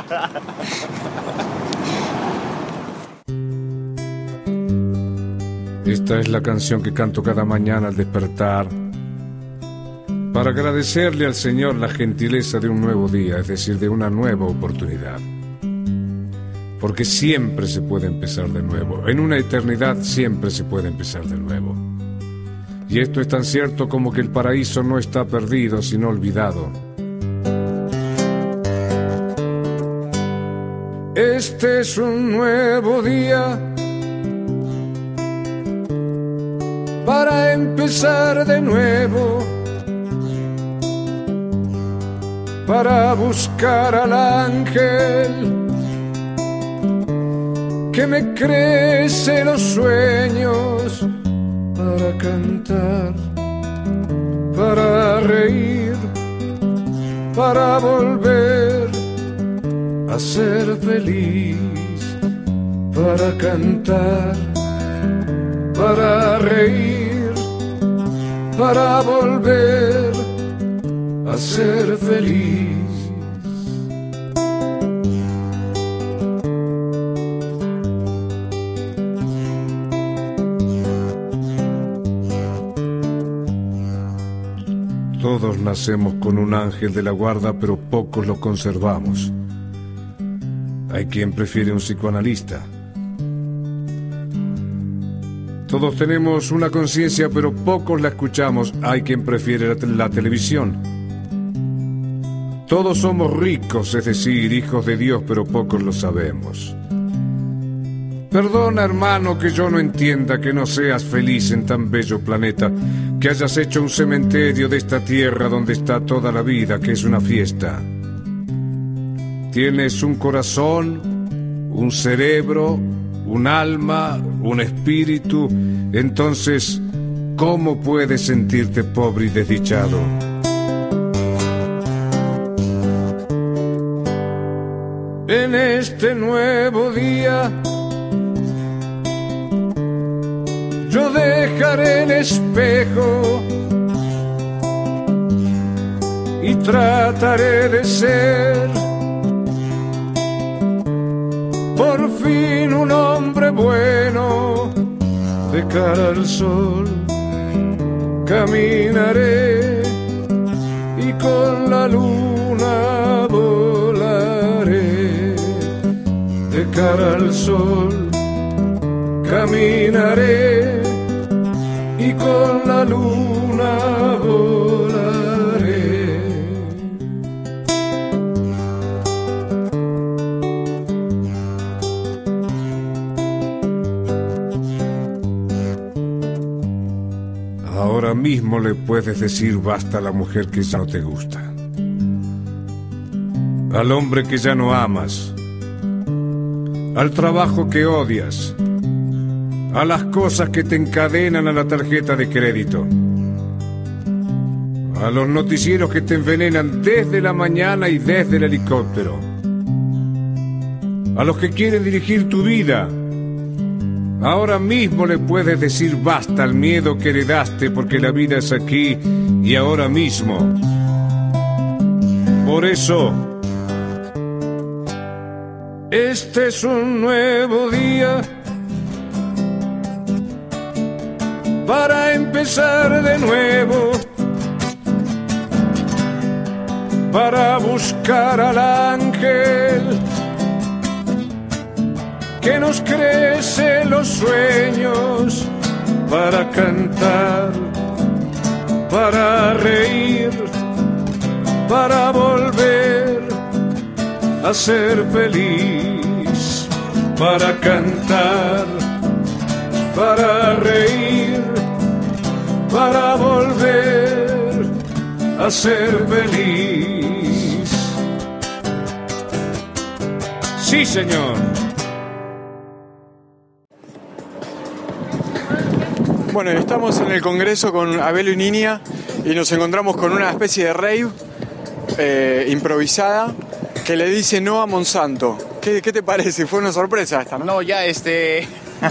Esta es la canción que canto cada mañana al despertar, para agradecerle al Señor la gentileza de un nuevo día, es decir, de una nueva oportunidad. Porque siempre se puede empezar de nuevo, en una eternidad siempre se puede empezar de nuevo. Y esto es tan cierto como que el paraíso no está perdido, sino olvidado. Este es un nuevo día para empezar de nuevo, para buscar al ángel que me crecen los sueños para cantar, para reír, para volver a ser feliz, para cantar, para reír, para volver a ser feliz. Todos nacemos con un ángel de la guarda, pero pocos lo conservamos. Hay quien prefiere un psicoanalista. Todos tenemos una conciencia, pero pocos la escuchamos. Hay quien prefiere la, te- la televisión. Todos somos ricos, es decir, hijos de Dios, pero pocos lo sabemos. Perdona, hermano, que yo no entienda que no seas feliz en tan bello planeta, que hayas hecho un cementerio de esta tierra donde está toda la vida, que es una fiesta. Tienes un corazón, un cerebro, un alma, un espíritu. Entonces, ¿cómo puedes sentirte pobre y desdichado? En este nuevo día, yo dejaré el espejo y trataré de ser por fin un hombre bueno. De cara al sol caminaré y con la luna volaré. De cara al sol caminaré y con la luna volaré. Ahora mismo le puedes decir basta a la mujer que ya no te gusta, al hombre que ya no amas, al trabajo que odias, a las cosas que te encadenan a la tarjeta de crédito, a los noticieros que te envenenan desde la mañana y desde el helicóptero, a los que quieren dirigir tu vida. Ahora mismo le puedes decir basta al miedo que heredaste, porque la vida es aquí y ahora mismo. Por eso, este es un nuevo día para empezar de nuevo, para buscar al ángel que nos crece los sueños, para cantar, para reír, para volver a ser feliz, para cantar, para reír, para volver a ser feliz. Sí, señor. Bueno, estamos en el Congreso con Abelo y Niña y nos encontramos con una especie de rave eh, improvisada que le dice no a Monsanto. ¿Qué, qué te parece? Fue una sorpresa esta, ¿no? No, ya este...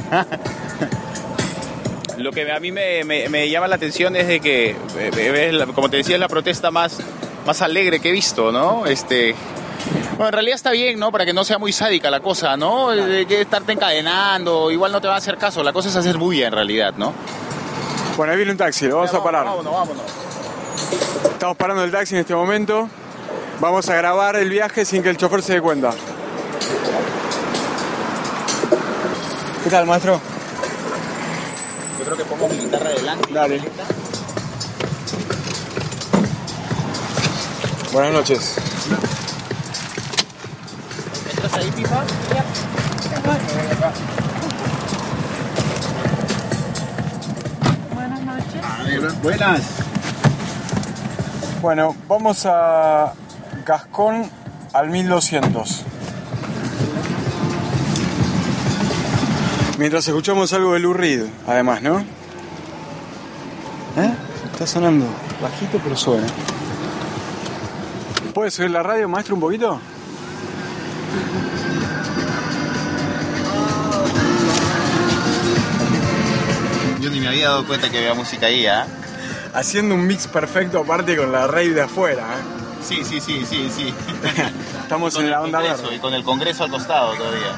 Lo que a mí me, me, me llama la atención es de que, eh, como te decía, es la protesta más, más alegre que he visto, ¿no? Este... Bueno, en realidad está bien, ¿no? Para que no sea muy sádica la cosa, ¿no? De que estarte encadenando, igual no te va a hacer caso. La cosa es hacer bulla, en realidad, ¿no? Bueno, ahí viene un taxi, lo vamos Ya, a parar. Vámonos, vámonos. Estamos parando el taxi en este momento. Vamos a grabar el viaje sin que el chofer se dé cuenta. ¿Qué tal, maestro? Yo creo que pongo mi guitarra adelante. Dale. Buenas noches. ¿Estás ahí, Pipa? Buenas noches. Buenas. Bueno, vamos a Gascón al mil doscientos. Mientras escuchamos algo de Lou Reed, además, ¿no? ¿Eh? Está sonando bajito, pero suena. ¿Puedes subir la radio, maestro, un poquito? Yo ni me había dado cuenta que había música ahí, ¿ah? ¿eh? Haciendo un mix perfecto aparte con la rave de afuera, ¿eh? Sí, sí, sí, sí, sí. Estamos en la onda verde. Y con el Congreso al costado todavía.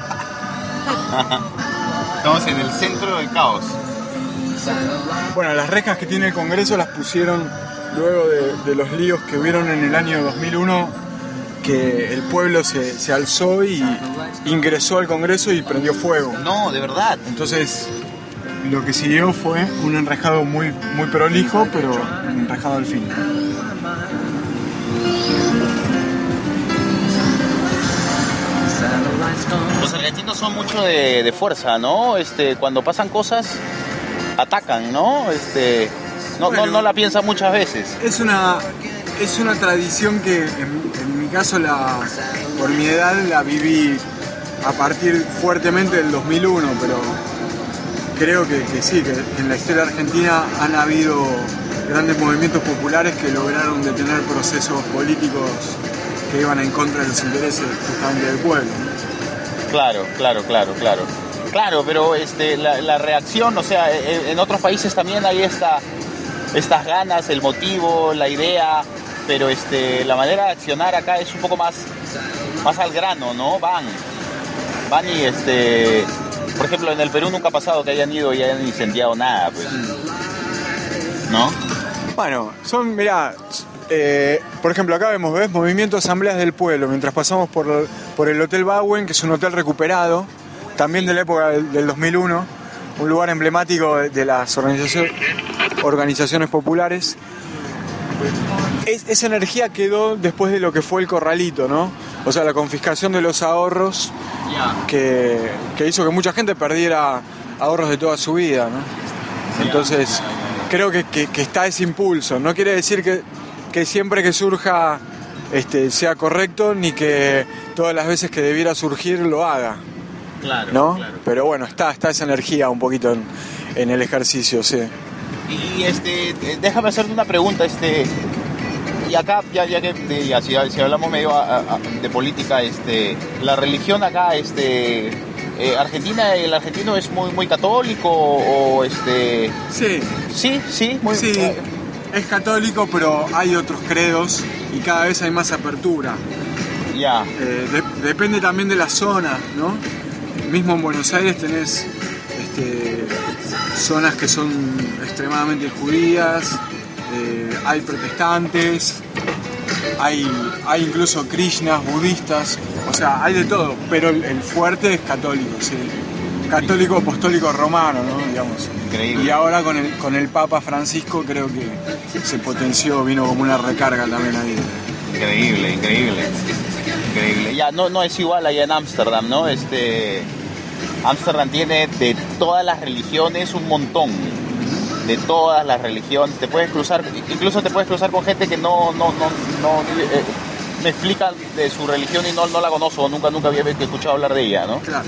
Estamos en el centro del caos. Bueno, las rejas que tiene el Congreso las pusieron luego de, de los líos que hubieron en el año dos mil uno, que el pueblo se, se alzó y ingresó al Congreso y prendió fuego. No, de verdad. Entonces, lo que siguió fue un enrejado muy, muy prolijo, pero enrejado al fin. Los argentinos son mucho de, de fuerza, ¿no? Este, cuando pasan cosas, atacan, ¿no? Este, no, bueno, no, no la piensan muchas veces. Es una, es una tradición que en, en mi caso, la, por mi edad, la viví a partir fuertemente del dos mil uno, pero creo que, que sí, que en la historia argentina han habido grandes movimientos populares que lograron detener procesos políticos que iban en contra de los intereses justamente del pueblo. Claro, claro, claro, claro. Claro, pero este, la, la reacción, o sea, en, en otros países también hay esta, estas ganas, el motivo, la idea, pero este, la manera de accionar acá es un poco más, más al grano, ¿no? Van, van y este, por ejemplo, en el Perú nunca ha pasado que hayan ido y hayan incendiado nada, pues, ¿no? Bueno, son, mirá, eh, por ejemplo, acá vemos, ¿ves? Movimiento Asambleas del Pueblo, mientras pasamos por, por el Hotel Bauen, que es un hotel recuperado, también de la época del, del dos mil uno, un lugar emblemático de, de las organización, organizaciones populares. Es, esa energía quedó después de lo que fue el Corralito, ¿no? O sea, la confiscación de los ahorros que, que hizo que mucha gente perdiera ahorros de toda su vida, ¿no? Entonces, creo que, que, que está ese impulso. No quiere decir que, que siempre que surja este, sea correcto, ni que todas las veces que debiera surgir lo haga. Claro, ¿no? Claro. Pero bueno, está, está esa energía un poquito en, en el ejercicio, sí. Y este, déjame hacerte una pregunta, este, y acá, ya, ya que ya, si, si hablamos medio a, a, de política, este, la religión acá, este, eh, Argentina, el argentino es muy, muy católico o este. Sí. Sí, sí, muy. Sí, es católico, pero hay otros credos y cada vez hay más apertura. Ya. Eh, de, depende también de la zona, ¿no? Mismo en Buenos Aires tenés este, zonas que son extremadamente judías, eh, hay protestantes, hay, hay incluso krishnas, budistas, o sea, hay de todo, pero el, el fuerte es católico, sí. Católico apostólico romano, ¿no? Digamos. Increíble. Y ahora con el, con el Papa Francisco creo que se potenció, vino como una recarga también ahí. Increíble, increíble. Increíble. Ya no, no es igual allá en Ámsterdam, ¿no? Este, Ámsterdam tiene de todas las religiones un montón. De todas las religiones. Te puedes cruzar, incluso te puedes cruzar con gente que no, no, no, no eh, me explican de su religión y no, no la conozco, nunca, nunca había escuchado hablar de ella, ¿no? Claro.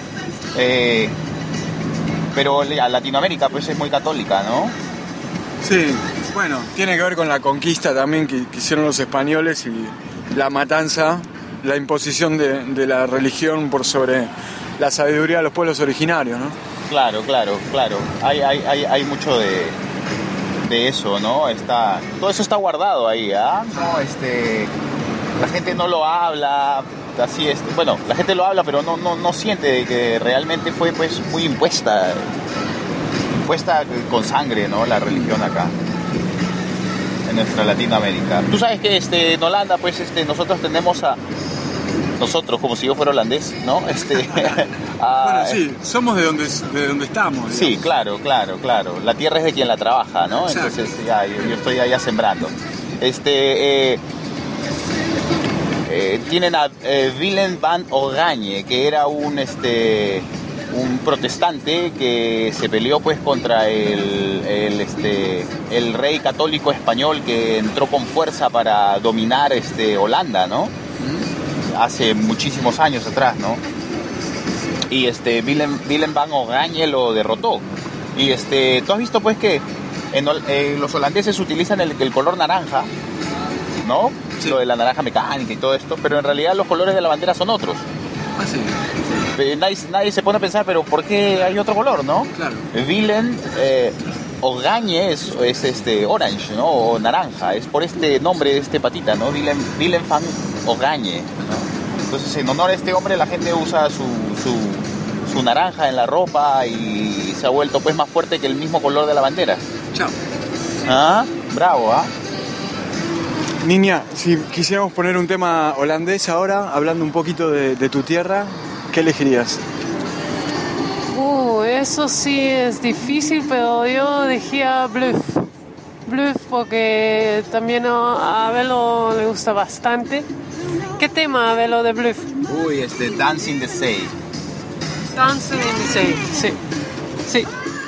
Eh, pero a Latinoamérica pues es muy católica, ¿no? Sí, bueno, tiene que ver con la conquista también que, que hicieron los españoles y la matanza, la imposición de, de la religión por sobre la sabiduría de los pueblos originarios, ¿no? Claro, claro, claro. Hay, hay, hay, hay mucho de, de eso, ¿no? Está, todo eso está guardado ahí, ¿ah? ¿eh? No, este, la gente no lo habla, así es. Bueno, la gente lo habla, pero no, no, no siente que realmente fue pues muy impuesta, impuesta con sangre, ¿no? La religión acá, en nuestra Latinoamérica. Tú sabes que este, en Holanda, pues este, nosotros tenemos a nosotros, como si yo fuera holandés, ¿no? Este, a, bueno, sí, somos de donde, de donde estamos. Digamos. Sí, claro, claro, claro. La tierra es de quien la trabaja, ¿no? Exacto. Entonces ya, yo, yo estoy allá sembrando. Este, eh, eh, tienen a eh, Willem van Oranje, que era un, este, un protestante que se peleó pues contra el, el, este, el rey católico español que entró con fuerza para dominar este, Holanda, ¿no? Hace muchísimos años atrás, ¿no? y este Willem, Willem van Oranje lo derrotó. Y este, tú has visto pues que en, eh, los holandeses utilizan el, el color naranja, ¿no? Sí. Lo de la naranja mecánica y todo esto, pero en realidad los colores de la bandera son otros. Ah, sí. Pero nadie, nadie se pone a pensar, pero ¿por qué hay otro color, no? Claro. Willem eh, Oranje es, es este orange, ¿no? O naranja, es por este nombre de este patita, ¿no? Willem, Willem van Oranje, ¿no? Entonces, en honor a este hombre, la gente usa su, su, su naranja en la ropa y se ha vuelto pues más fuerte que el mismo color de la bandera. Chao. Ah, bravo, ¿ah? Niña, si quisiéramos poner un tema holandés ahora, hablando un poquito de, de tu tierra, ¿qué elegirías? Uh, eso sí es difícil, pero yo diría Bluff. Bluff porque también a Abelo le gusta bastante. ¿Qué tema, Abelo, de Bluff? Uy, este, Dancing in the Sea. Dancing in the Sea, sí. Sí.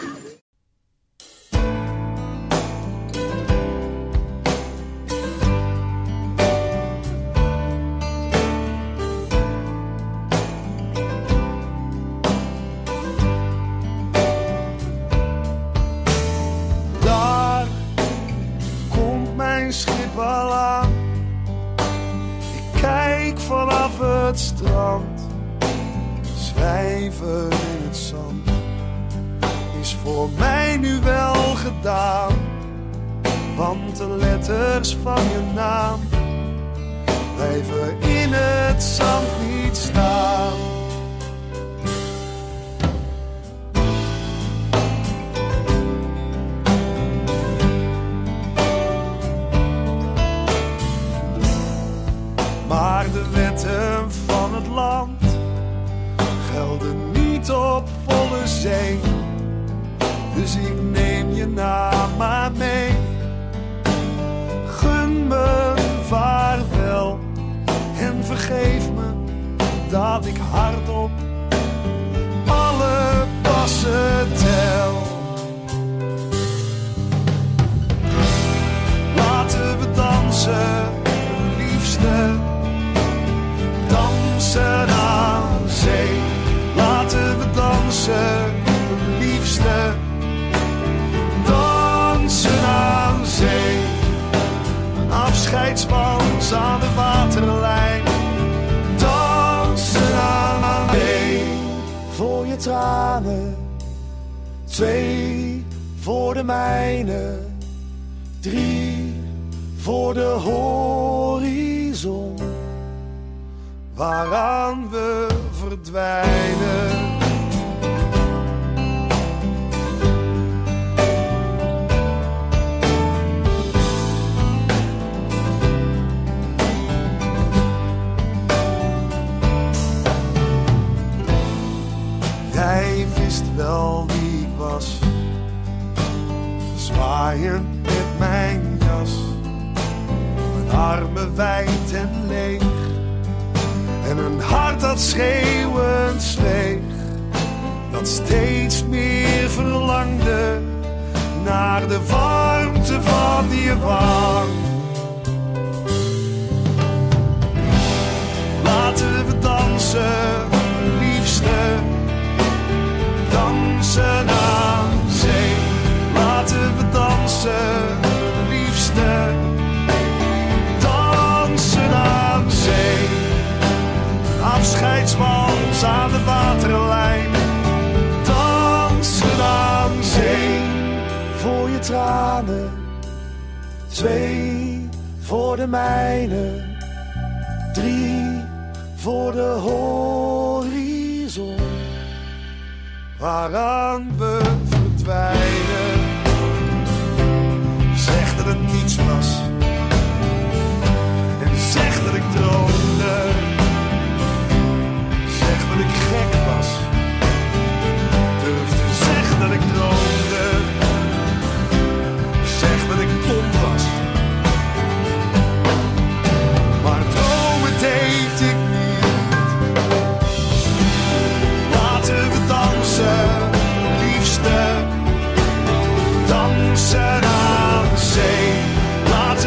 Twee voor de mijne, drie voor de horizon, waaraan we verdwijnen. Jij wist wel wie ik was, zwaaien met mijn jas, mijn armen wijd en leeg, en een hart dat schreeuwend zweeg, dat steeds meer verlangde naar de warmte van je wang. Laten we dansen, liefste, dansen aan zee. Laten we dansen, liefste, dansen aan zee. Afscheidswals aan de waterlijn, dansen aan zee. Voor je tranen, twee voor de mijne, drie voor de horizon, waaraan we verdwijnen. Zeg dat het niets was en zeg dat ik droomde. Zeg dat ik gek was, durf te zeggen dat ik droomde. Zeg dat ik dom was, maar dromen deed ik niet. Laten we dansen, liefste, dansen aan zee. Laten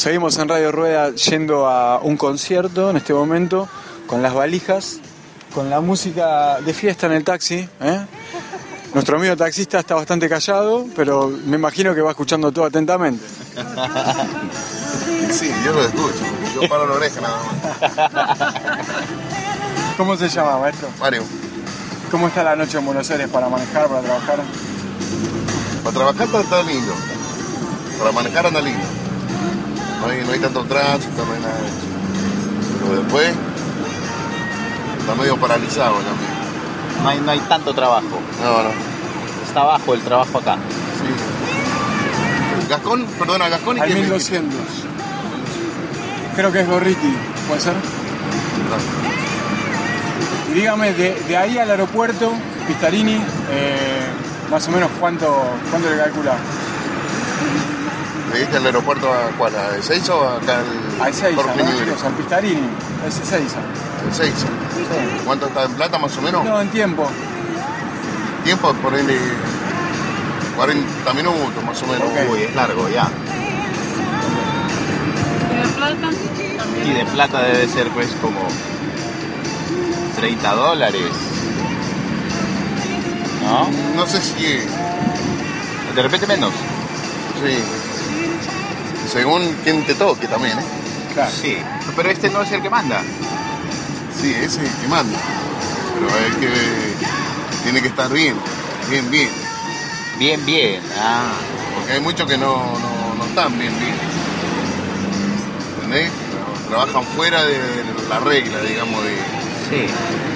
Seguimos en Radio Rueda yendo a un concierto en este momento, con las valijas, con la música de fiesta en el taxi, ¿eh? Nuestro amigo taxista está bastante callado, pero me imagino que va escuchando todo atentamente. Sí, yo lo escucho, yo paro la oreja nada más. ¿Cómo se llama, maestro? Mario. ¿Cómo está la noche en Buenos Aires para manejar, para trabajar? Para trabajar está lindo, para manejar anda lindo. No hay, no hay tanto tránsito, no hay nada de eso. Pero después está medio paralizado también. No hay, no hay tanto trabajo. No, no. Está bajo el trabajo acá. Sí. Gascón, perdona, Gascón y Al quién mil me- doscientos. Creo que es Gorriti, ¿puede ser? Y dígame, de, de ahí al aeropuerto, Pistarini, eh, más o menos cuánto, cuánto le calcula. ¿Le diste al aeropuerto a cuál? ¿A Ezeiza o acá al A Ezeiza, Jorge ¿no? Newbery? Chicos, al Pistarini, es Ezeiza. Ezeiza. ¿Cuánto está en plata más o menos? No, en tiempo. Tiempo por él de cuarenta minutos más o menos. Ok. Uy, es largo ya. ¿Y de plata? Y de plata debe ser pues como treinta dólares. ¿No? No sé si... De repente menos. Sí. Según quién te toque también, ¿eh? Claro. Sí. Pero este no es el que manda. Sí, ese es el que manda. Pero hay que... Tiene que estar bien. Bien, bien. Bien, bien. Ah. Porque hay muchos que no, no, no están bien, bien. ¿Entendés? Trabajan fuera de la regla, digamos, de... Sí.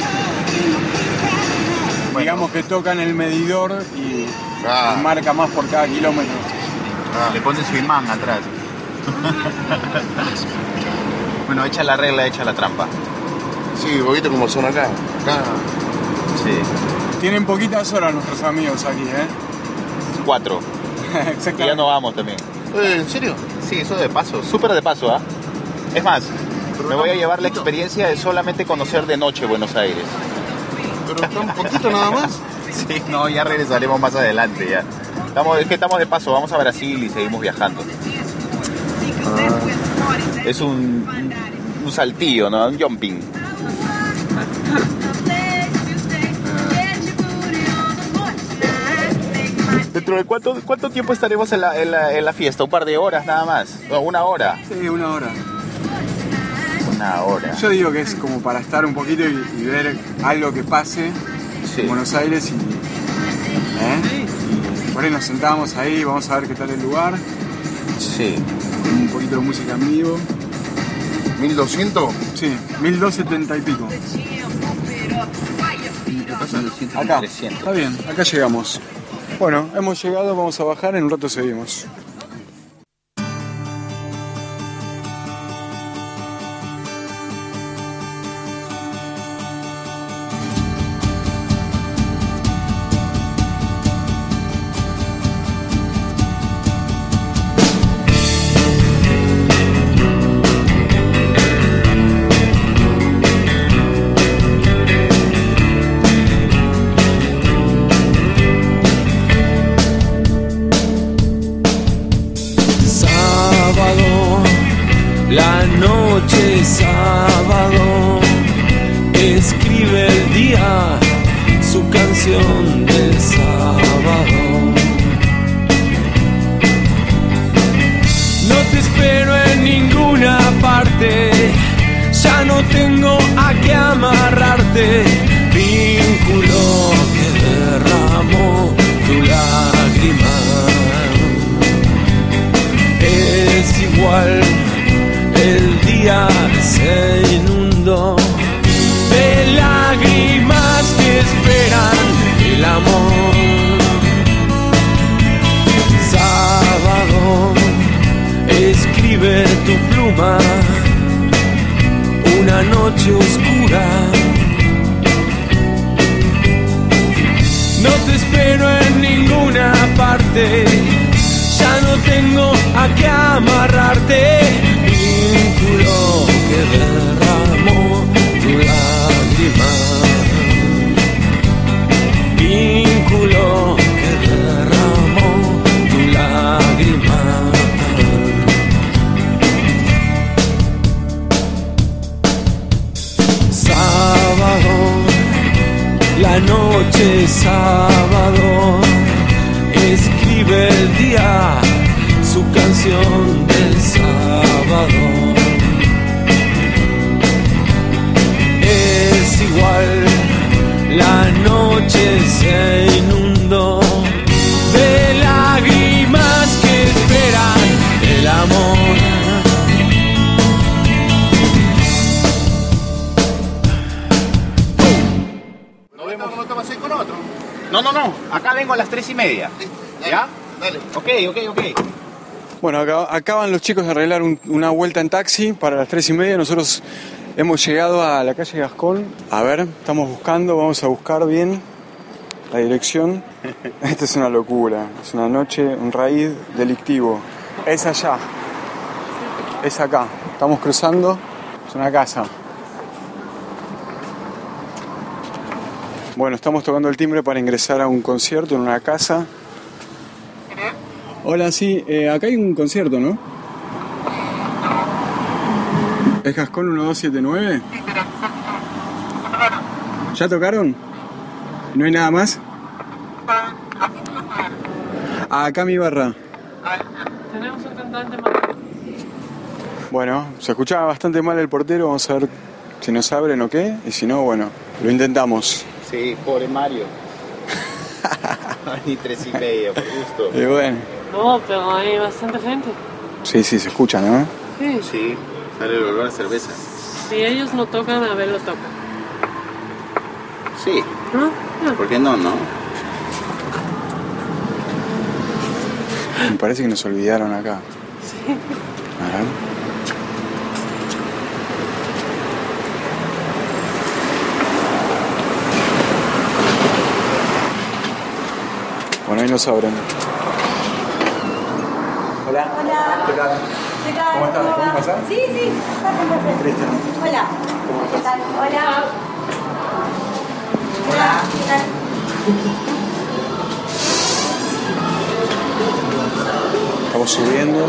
Digamos que tocan el medidor y, Ah. y marca más por cada kilómetro. Ah, Le ponen su imán atrás. Bueno, echa la regla, echa la trampa. sí, vos viste cómo son acá. Acá... Sí. Tienen poquitas horas nuestros amigos aquí, ¿eh? Cuatro. Y Exactamente. ya no vamos también. Eh, ¿En serio? Sí, eso de paso. Súper de paso, ¿ah? Es más, me voy a llevar la experiencia de solamente conocer de noche Buenos Aires. Pero está un poquito nada más. Sí, no, ya regresaremos más adelante ya. Estamos, es que estamos de paso, vamos a Brasil y seguimos viajando. Es un, un saltillo, ¿no? Un jumping. ¿Dentro de cuánto, cuánto tiempo estaremos en la, en, la, en la fiesta? ¿Un par de horas nada más? No, una hora. Sí, una hora. Una hora. Yo digo que es como para estar un poquito y, y ver algo que pase Sí. en Buenos Aires y, ¿eh? y por ahí nos sentamos ahí, vamos a ver qué tal el lugar, Sí. con un poquito de música en vivo. ¿mil doscientos? Sí, mil doscientos setenta y pico. Acá, trescientos. está bien, acá llegamos. Bueno, hemos llegado, vamos a bajar, en un rato seguimos. Sábado, la noche sábado, escribe el día su canción de sábado. No te espero en ninguna parte, ya no tengo a qué amarrarte. Vínculo que derramó tu lágrima. Es igual, el día se inundó de lágrimas que esperan el amor. Sábado, escribe tu pluma una noche oscura. No te espero en ninguna parte, ya no tengo a qué amarrarte. Vínculo que derramó tu lágrima. Vínculo que derramó tu lágrima. la noche sábado, escribe el día su canción del sábado. Es igual, la noche se inundó de lágrimas que esperan el amor. No, no, no, acá vengo a las tres y media. ¿Ya? Dale. Ok, ok, ok. Bueno, acá- acaban los chicos de arreglar un- una vuelta en taxi para las tres y media. Nosotros hemos llegado a la calle Gascón. A ver, estamos buscando, vamos a buscar bien la dirección. Esta es una locura, es una noche, un raíz delictivo. Es allá, es acá. Estamos cruzando, es una casa. Bueno, estamos tocando el timbre para ingresar a un concierto en una casa. Hola, sí, eh, acá hay un concierto, ¿no? ¿Es Gascón uno dos siete nueve? ¿Ya tocaron? ¿No hay nada más? Ah, acá mi barra. Tenemos un cantante más. Bueno, se escuchaba bastante mal el portero, vamos a ver si nos abren o qué, y si no, bueno, lo intentamos. Sí, pobre Mario. Ni tres y media, por gusto. Y bueno, No, pero hay bastante gente. sí, sí, se escucha, ¿no? Sí. Sí, sale el olor a cerveza. Si ellos no tocan, a ver lo tocan. Sí, ¿No? No. ¿por qué no, no? Me parece que nos olvidaron acá. Sí. A ver. Bueno, ahí nos abren. Hola. Hola. ¿Qué tal? ¿Qué tal? ¿Cómo estás? va? ¿Podemos pasar? Sí, sí, pasen, pasen. Cristian. Hola. ¿Cómo ¿Qué estás? tal? Hola. Hola. ¿Qué tal? Estamos subiendo.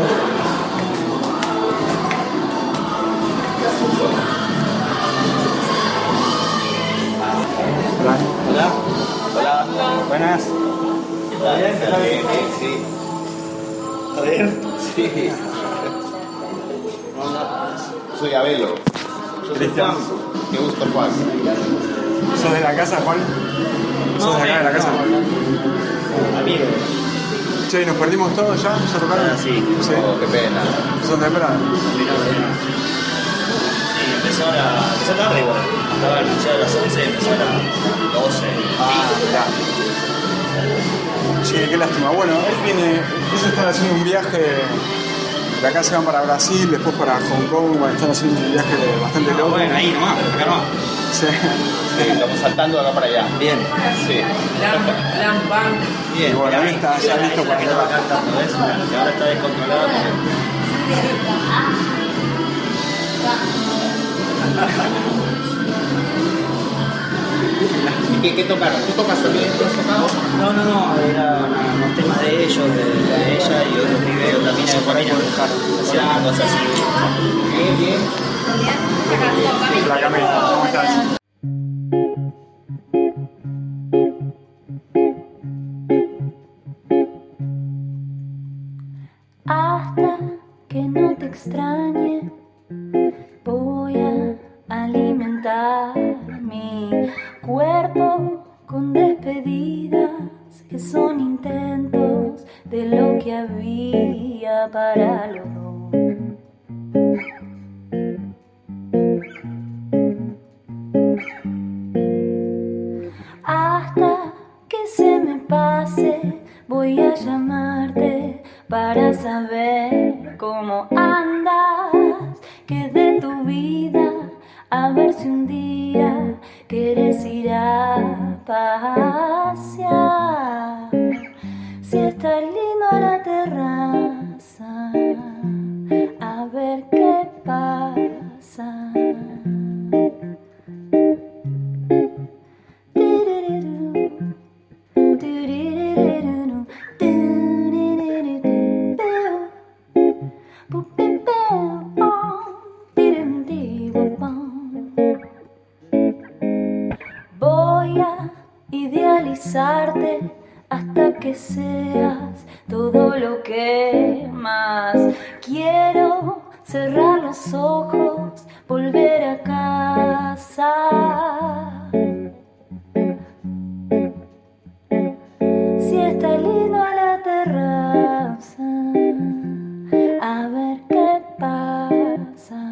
Hola. Hola. Hola. Buenas. ¿Está bien? ¿Está bien? Sí. ¿Está bien? Sí. Soy Abelo. Yo soy Cristian. Juan. Qué gusto, Juan. ¿Sos de la casa, Juan? ¿Sos de acá de la casa? Amigo. Che, ¿y nos perdimos todos ya? ¿Ya tocaron? Ah, sí. Sí. Oh, qué pena. ¿Son de Praga? Sí, empezó, a la, empezó tarde igual. Estaba anunciado a las once, empezó a las doce. Ah, mirá. Che, qué lástima. Bueno, él viene, ellos están haciendo un viaje, de acá se van para Brasil, después para Hong Kong, bueno, están haciendo un viaje bastante loco. Bueno, ahí nomás, acá nomás. Sí. Sí, estamos saltando de acá para allá. Bien. Sí. Bien. Y bueno, él está ya listo para que estaba cantando eso, que ahora está descontrolado. ¿Y qué, qué tocaron? ¿Tú tocas también? ¿Tú has tocado? No, no, no, eran unos temas de ellos, de, de ella y otros videos también de familia. Hacían cosas así. Bien, bien. La Camila, ¿cómo estás? Hasta que no te extrañe, voy a alimentar mi cuerpo con despedidas que son intentos de lo que había para los dos. Hasta que se me pase, voy a llamarte para saber cómo andas, que de tu vida, a ver si un día quieres ir a pasear. Si está lindo a la terraza, a ver qué pasa. Voy a idealizarte hasta que seas todo lo que más quiero. Cerrar los ojos, volver a casa. Si está lindo a la terraza, a ver qué pasa.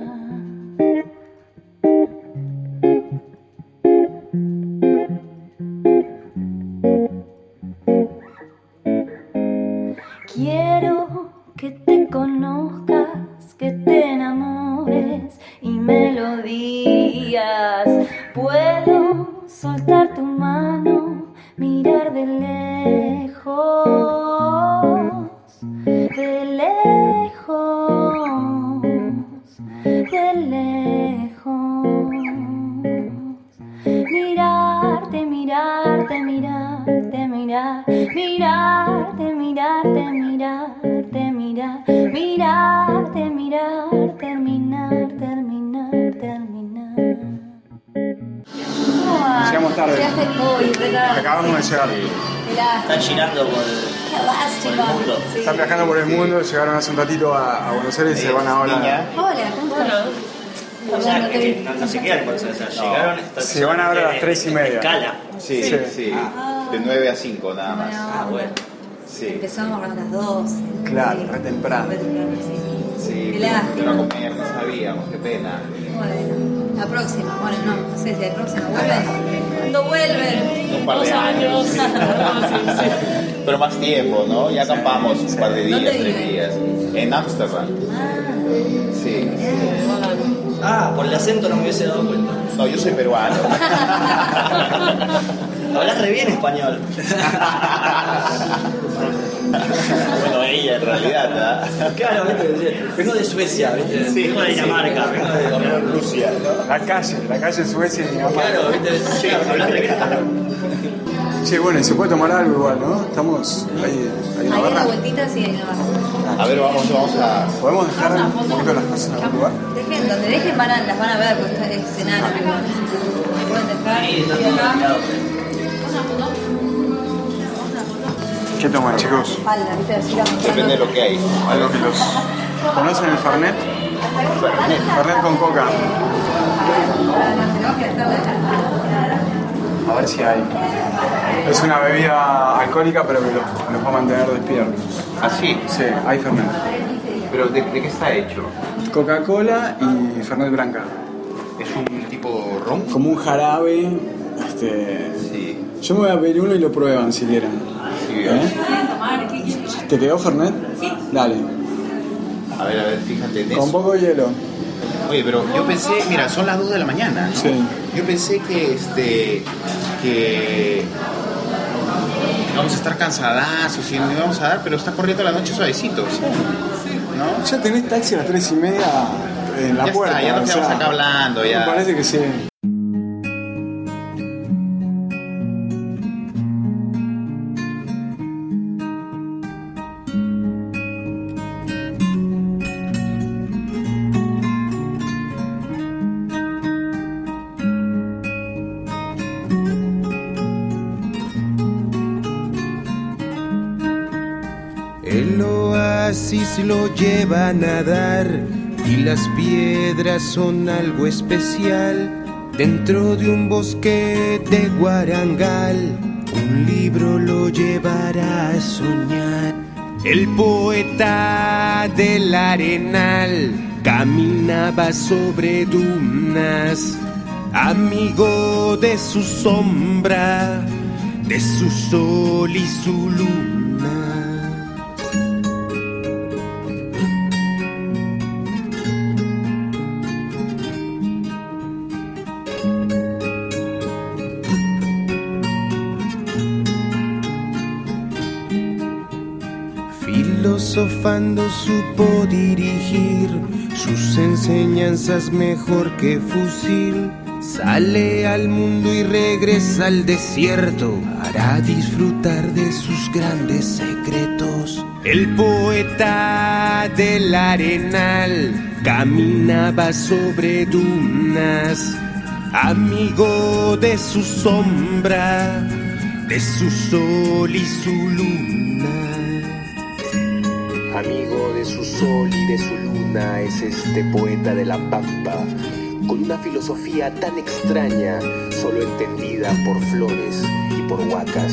Quiero que te conozcas, que te enamores y me lo digas. Puedo soltar tu mano, mirar de lejos, de lejos, de lejos. Mirarte, mirarte, mirarte, mirar, mirarte, mirarte, mirarte, mirar, mirarte, mirar, terminar, terminar, terminar. Llegamos tarde. Llegaste hoy, ¿verdad? Acabamos de llegar. Están girando por, Qué lástima. por el mundo. Sí. Están viajando por el mundo, llegaron hace un ratito a, a Buenos Aires y se van ahora. Niña. Hola, ¿cómo estás? O sea, que no, no se quedan por eso, o sea, llegaron esta- Se van ahora a las tres y media. Escala. Sí, Sí. sí. Ah. De nueve a cinco nada más. Ah, bueno. Sí. Empezamos a las doce. Claro, Sí. re temprano. Re temprano, sí. Sí, Qué pero lástima. a comer, no sabíamos, qué pena. Bueno, la próxima. Bueno, no, no sé si la próxima. ¿Vuelven? ¿Cuándo vuelven? Un par de Dos años. años. Pero más tiempo, ¿no? Ya acampamos un par de días, ¿Dónde tres viven? días. En Ámsterdam. Sí. Ah, por el acento no me hubiese dado cuenta. No, yo soy peruano. Hablas re bien español. Bueno, ella en realidad, ¿verdad? Claro, viste, vengo de Suecia, viste, Sí, vengo de Dinamarca, vengo de... Vengo de Rusia, ¿no? La calle, la calle Suecia y Dinamarca. Claro, viste, sí, hablas re bien español. Sí, bueno, y se puede tomar algo igual, ¿no? Estamos ahí, hay una Ahí en la barra. vueltita sí hay una barra. A ver, vamos, vamos a... ¿Podemos dejar un poquito las cosas en algún lugar? Dejen, donde dejen van a, las van a ver porque está el escenario. Pueden dejar. Y acá. ¿Qué toman, chicos? Espalda, viste, así la Depende de lo que hay. Algo que los... ¿Conocen el Fernet? Fernet con coca. A ver si hay. Es una bebida alcohólica, pero que los, los va a mantener despiertos. ¿Ah, sí? Sí, hay Fernet. ¿Pero de, de qué está hecho? Coca-Cola y Fernet Branca. ¿Es un tipo ron? Como un jarabe. Este... Sí. Yo me voy a pedir uno y lo prueban si quieren. Sí, bien. ¿Eh? ¿Te quedó Fernet? Sí. Dale. A ver, a ver, fíjate en Con eso. poco de hielo. Oye, pero yo pensé, mira, son las dos de la mañana, ¿no? Sí. Yo pensé que, este, que vamos a estar cansadazos y no íbamos a dar, pero está corriendo la noche suavecito, ¿no? Ya tenés taxi a las tres y media en la Ya puerta. está, ya nos o quedamos sea, acá hablando, ya. Me parece que sí. El oasis lo lleva a nadar y las piedras son algo especial. Dentro de un bosque de Guarangal, un libro lo llevará a soñar. El poeta del Arenal caminaba sobre dunas, amigo de su sombra, de su sol y su luna. Filosofando supo dirigir sus enseñanzas mejor que fusil. Sale al mundo y regresa al desierto para disfrutar de sus grandes secretos. El poeta del Arenal caminaba sobre dunas, amigo de su sombra, de su sol y su luna. Amigo de su sol y de su luna es este poeta de la pampa, con una filosofía tan extraña, solo entendida por flores y por huacas.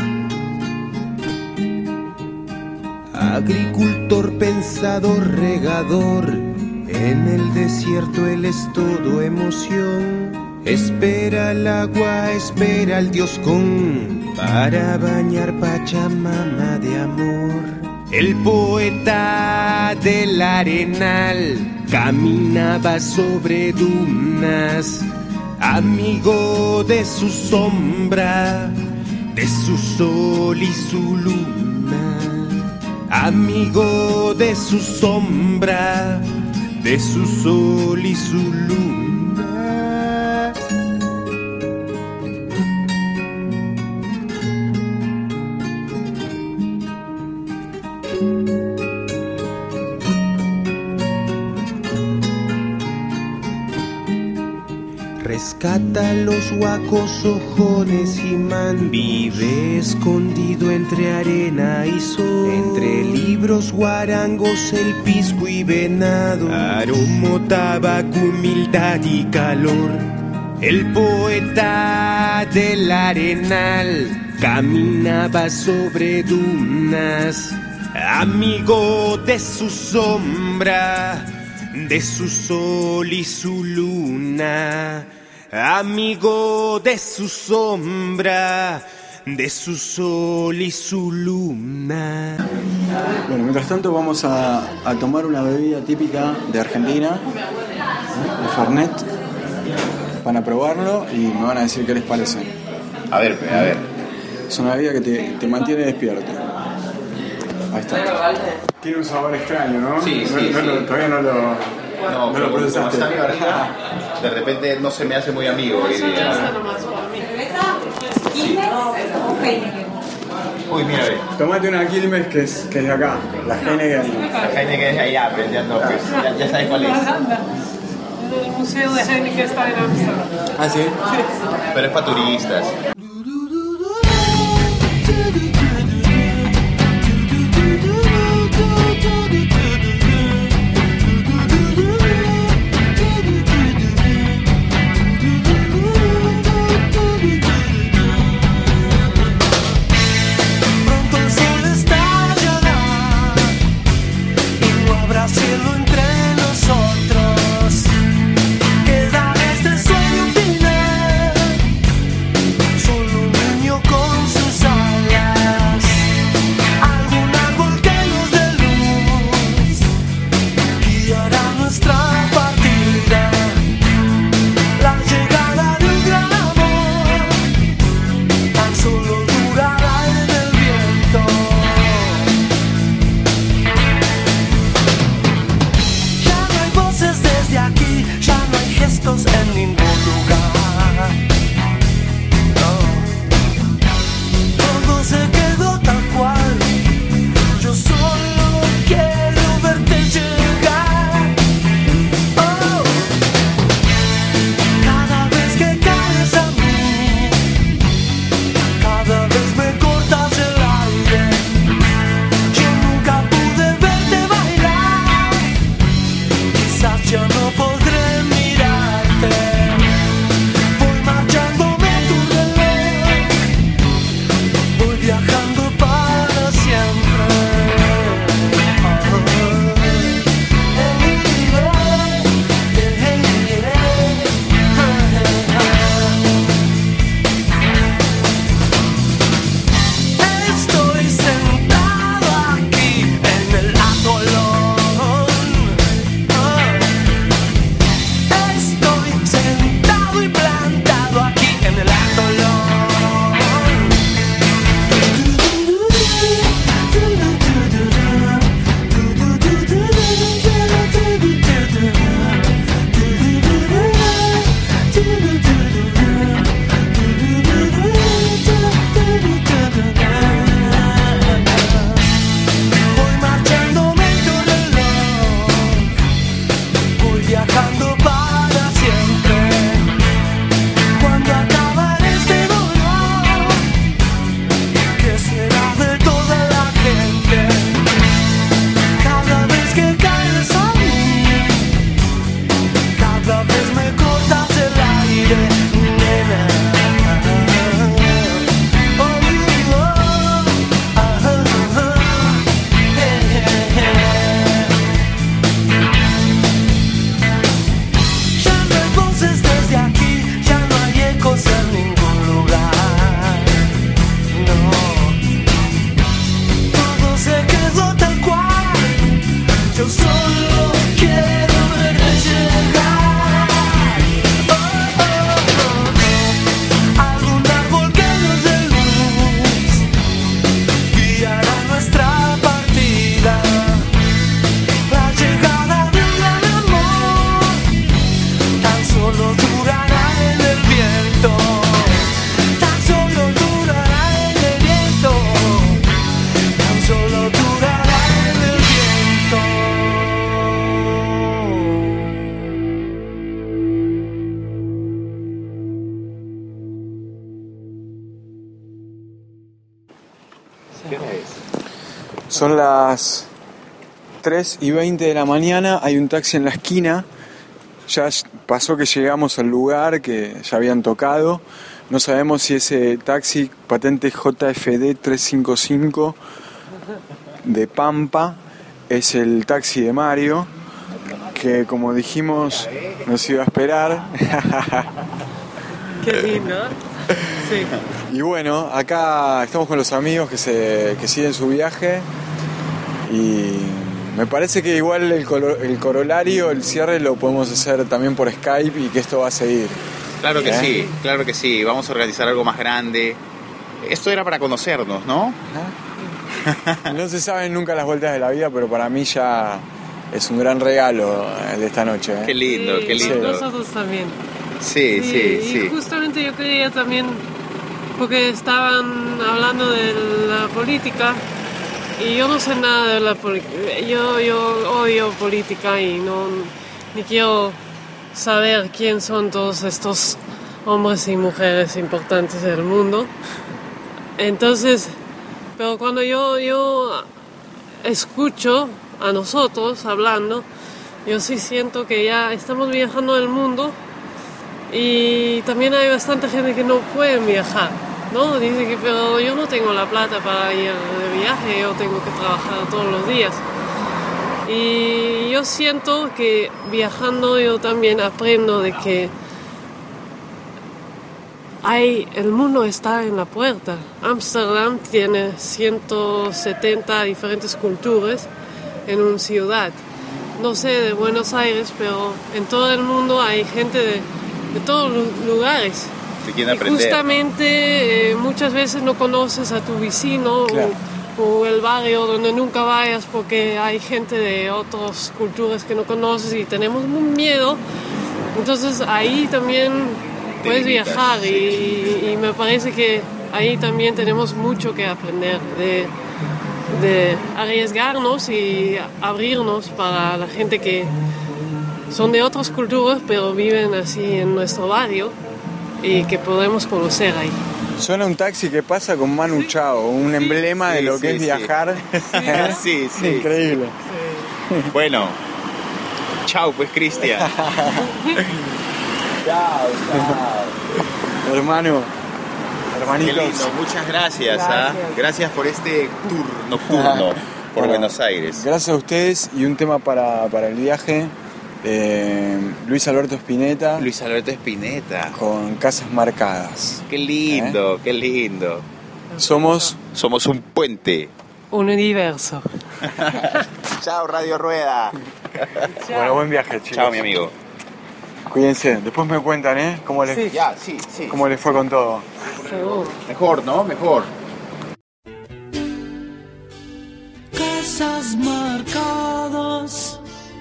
Agricultor, pensador, regador, en el desierto él es todo emoción. Espera el agua, espera al dios con, para bañar Pachamama de amor. El poeta del arenal caminaba sobre dunas, amigo de su sombra, de su sol y su luna. Amigo de su sombra, de su sol y su luna. Rescata los huacos, ojones y man. Vive escondido entre arena y sol, entre libros, guarangos, el pisco y venado. Aromo, tabaco, humildad y calor. El poeta del arenal caminaba sobre dunas, amigo de su sombra, de su sol y su luna. Amigo de su sombra, de su sol y su luna. Bueno, mientras tanto vamos a, a tomar una bebida típica de Argentina, el Fernet. Van a probarlo y me van a decir qué les parece. A ver, a ver. Es una bebida que te, te mantiene despierto. Ahí está. Tiene un sabor extraño, ¿no? Sí, no, sí, no, sí. no, todavía no lo, No, no pero lo como procesaste. está mi barriga, de repente no se me hace muy amigo hoy día. Uy, mira, ve. Tomate una Quilmes que es, que es de acá, la Heineken. La Heineken es de allá, pero ya no, pues, ya, ya sabes cuál es. El museo de Heineken está en Amsterdam. ¿Ah, sí? Pero es para turistas. Pronto el sol estallará y no habrá cielo entre nosotros. Queda este sueño final. Son las tres y veinte de la mañana, hay un taxi en la esquina. Ya pasó que llegamos al lugar que ya habían tocado. No sabemos si ese taxi patente J F D trescientos cincuenta y cinco de Pampa es el taxi de Mario, que como dijimos nos iba a esperar. Qué lindo. Sí. Y bueno, acá estamos con los amigos que, se, que siguen su viaje y me parece que igual el, colo, el corolario, el cierre lo podemos hacer también por Skype y que esto va a seguir. Claro que ¿Eh? sí, claro que sí. Vamos a organizar algo más grande. Esto era para conocernos, ¿no? No se saben nunca las vueltas de la vida, pero para mí ya es un gran regalo el de esta noche. ¿eh? Qué lindo, Sí, qué lindo. Nosotros también. Sí, sí, y sí. justamente yo quería también, porque estaban hablando de la política y yo no sé nada de la política. Yo, yo odio política y no ni quiero saber quién son todos estos hombres y mujeres importantes del mundo. Entonces, pero cuando yo, yo escucho a nosotros hablando, yo sí siento que ya estamos viajando el mundo y también hay bastante gente que no puede viajar, ¿no? Dice que pero yo no tengo la plata para ir de viaje, yo tengo que trabajar todos los días. Y yo siento que viajando yo también aprendo de que hay, el mundo está en la puerta. Ámsterdam tiene ciento setenta diferentes culturas en una ciudad. No sé de Buenos Aires, pero en todo el mundo hay gente de, de todos los lugares. Te quieren Y aprender. justamente eh, muchas veces no conoces a tu vecino. Claro. o, o el barrio donde nunca vayas porque hay gente de otras culturas que no conoces y tenemos un miedo. Entonces ahí también Te puedes limitas, viajar sí. y, y me parece que ahí también tenemos mucho que aprender de, de arriesgarnos y abrirnos para la gente que son de otras culturas pero viven así en nuestro barrio y que podemos conocer ahí. Suena un taxi que pasa con Manu Chao, un emblema Sí, de lo que sí, es sí. viajar. Sí, sí. Increíble. Bueno, chao pues, Cristian. Chao, chao. Hermano, hermanitos. Qué lindo, muchas gracias. Gracias. ¿ah? Gracias por este tour nocturno por Bueno, Buenos Aires. Gracias a ustedes y un tema para, para el viaje. Eh, Luis Alberto Spinetta. Luis Alberto Spinetta. Con Casas Marcadas. Qué lindo, qué lindo. Somos. Somos un puente. Un universo. Chao, Radio Rueda. Bueno, buen viaje, chicos. Chao, mi amigo. Cuídense. Después me cuentan, ¿eh? ¿Cómo les, Sí, ya, sí, sí. cómo les fue con todo? Mejor, ¿no? Mejor. Casas marcadas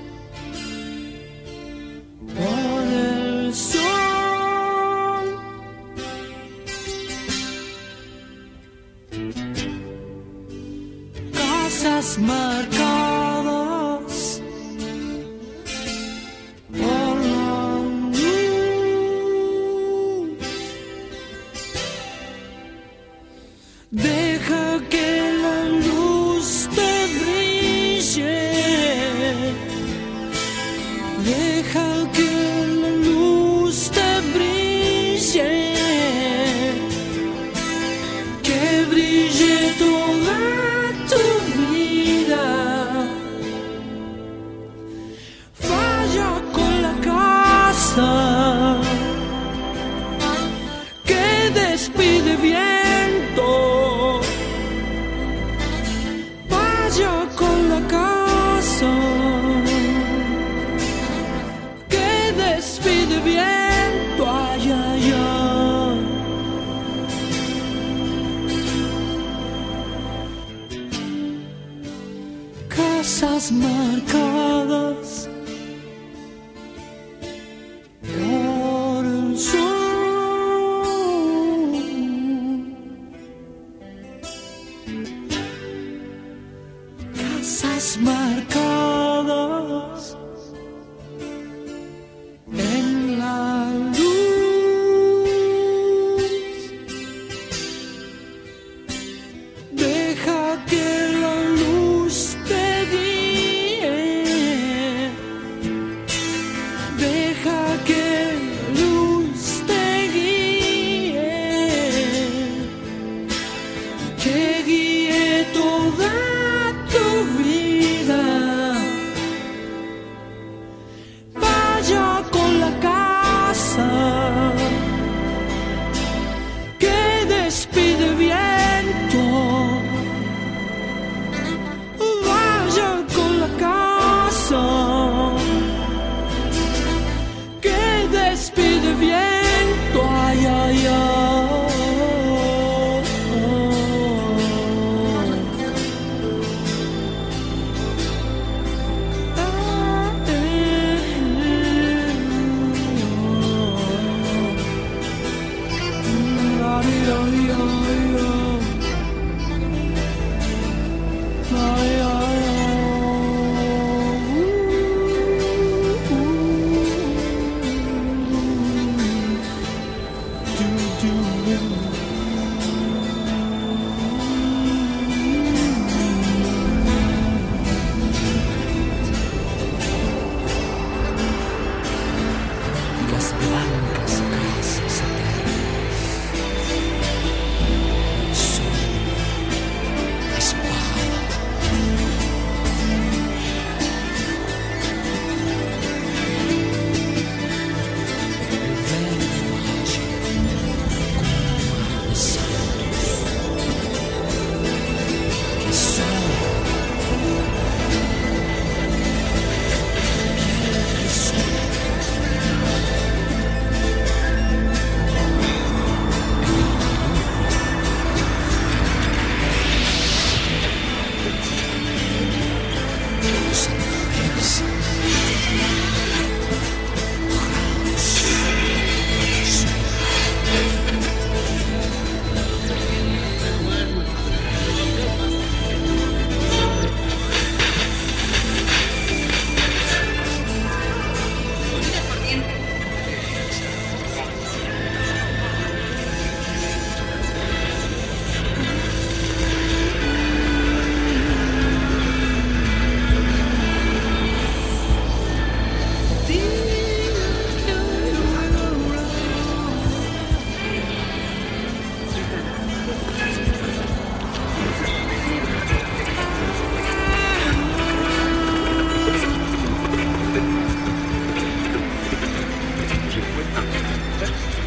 por el sol. Casas marcadas por la luz. Deja que la luz te brille. Deja que la luz te brille. Que brille toda tu vida. Vaya con la casa que despide viento. Vaya con la casa que despide viento. Ay, ay, ay. Casas marcadas por el sol. Casas marcadas en la luz. Deja que la luz blancas casas eternas. Soy la espada. El verde valle con un mar de santos que son. cincuenta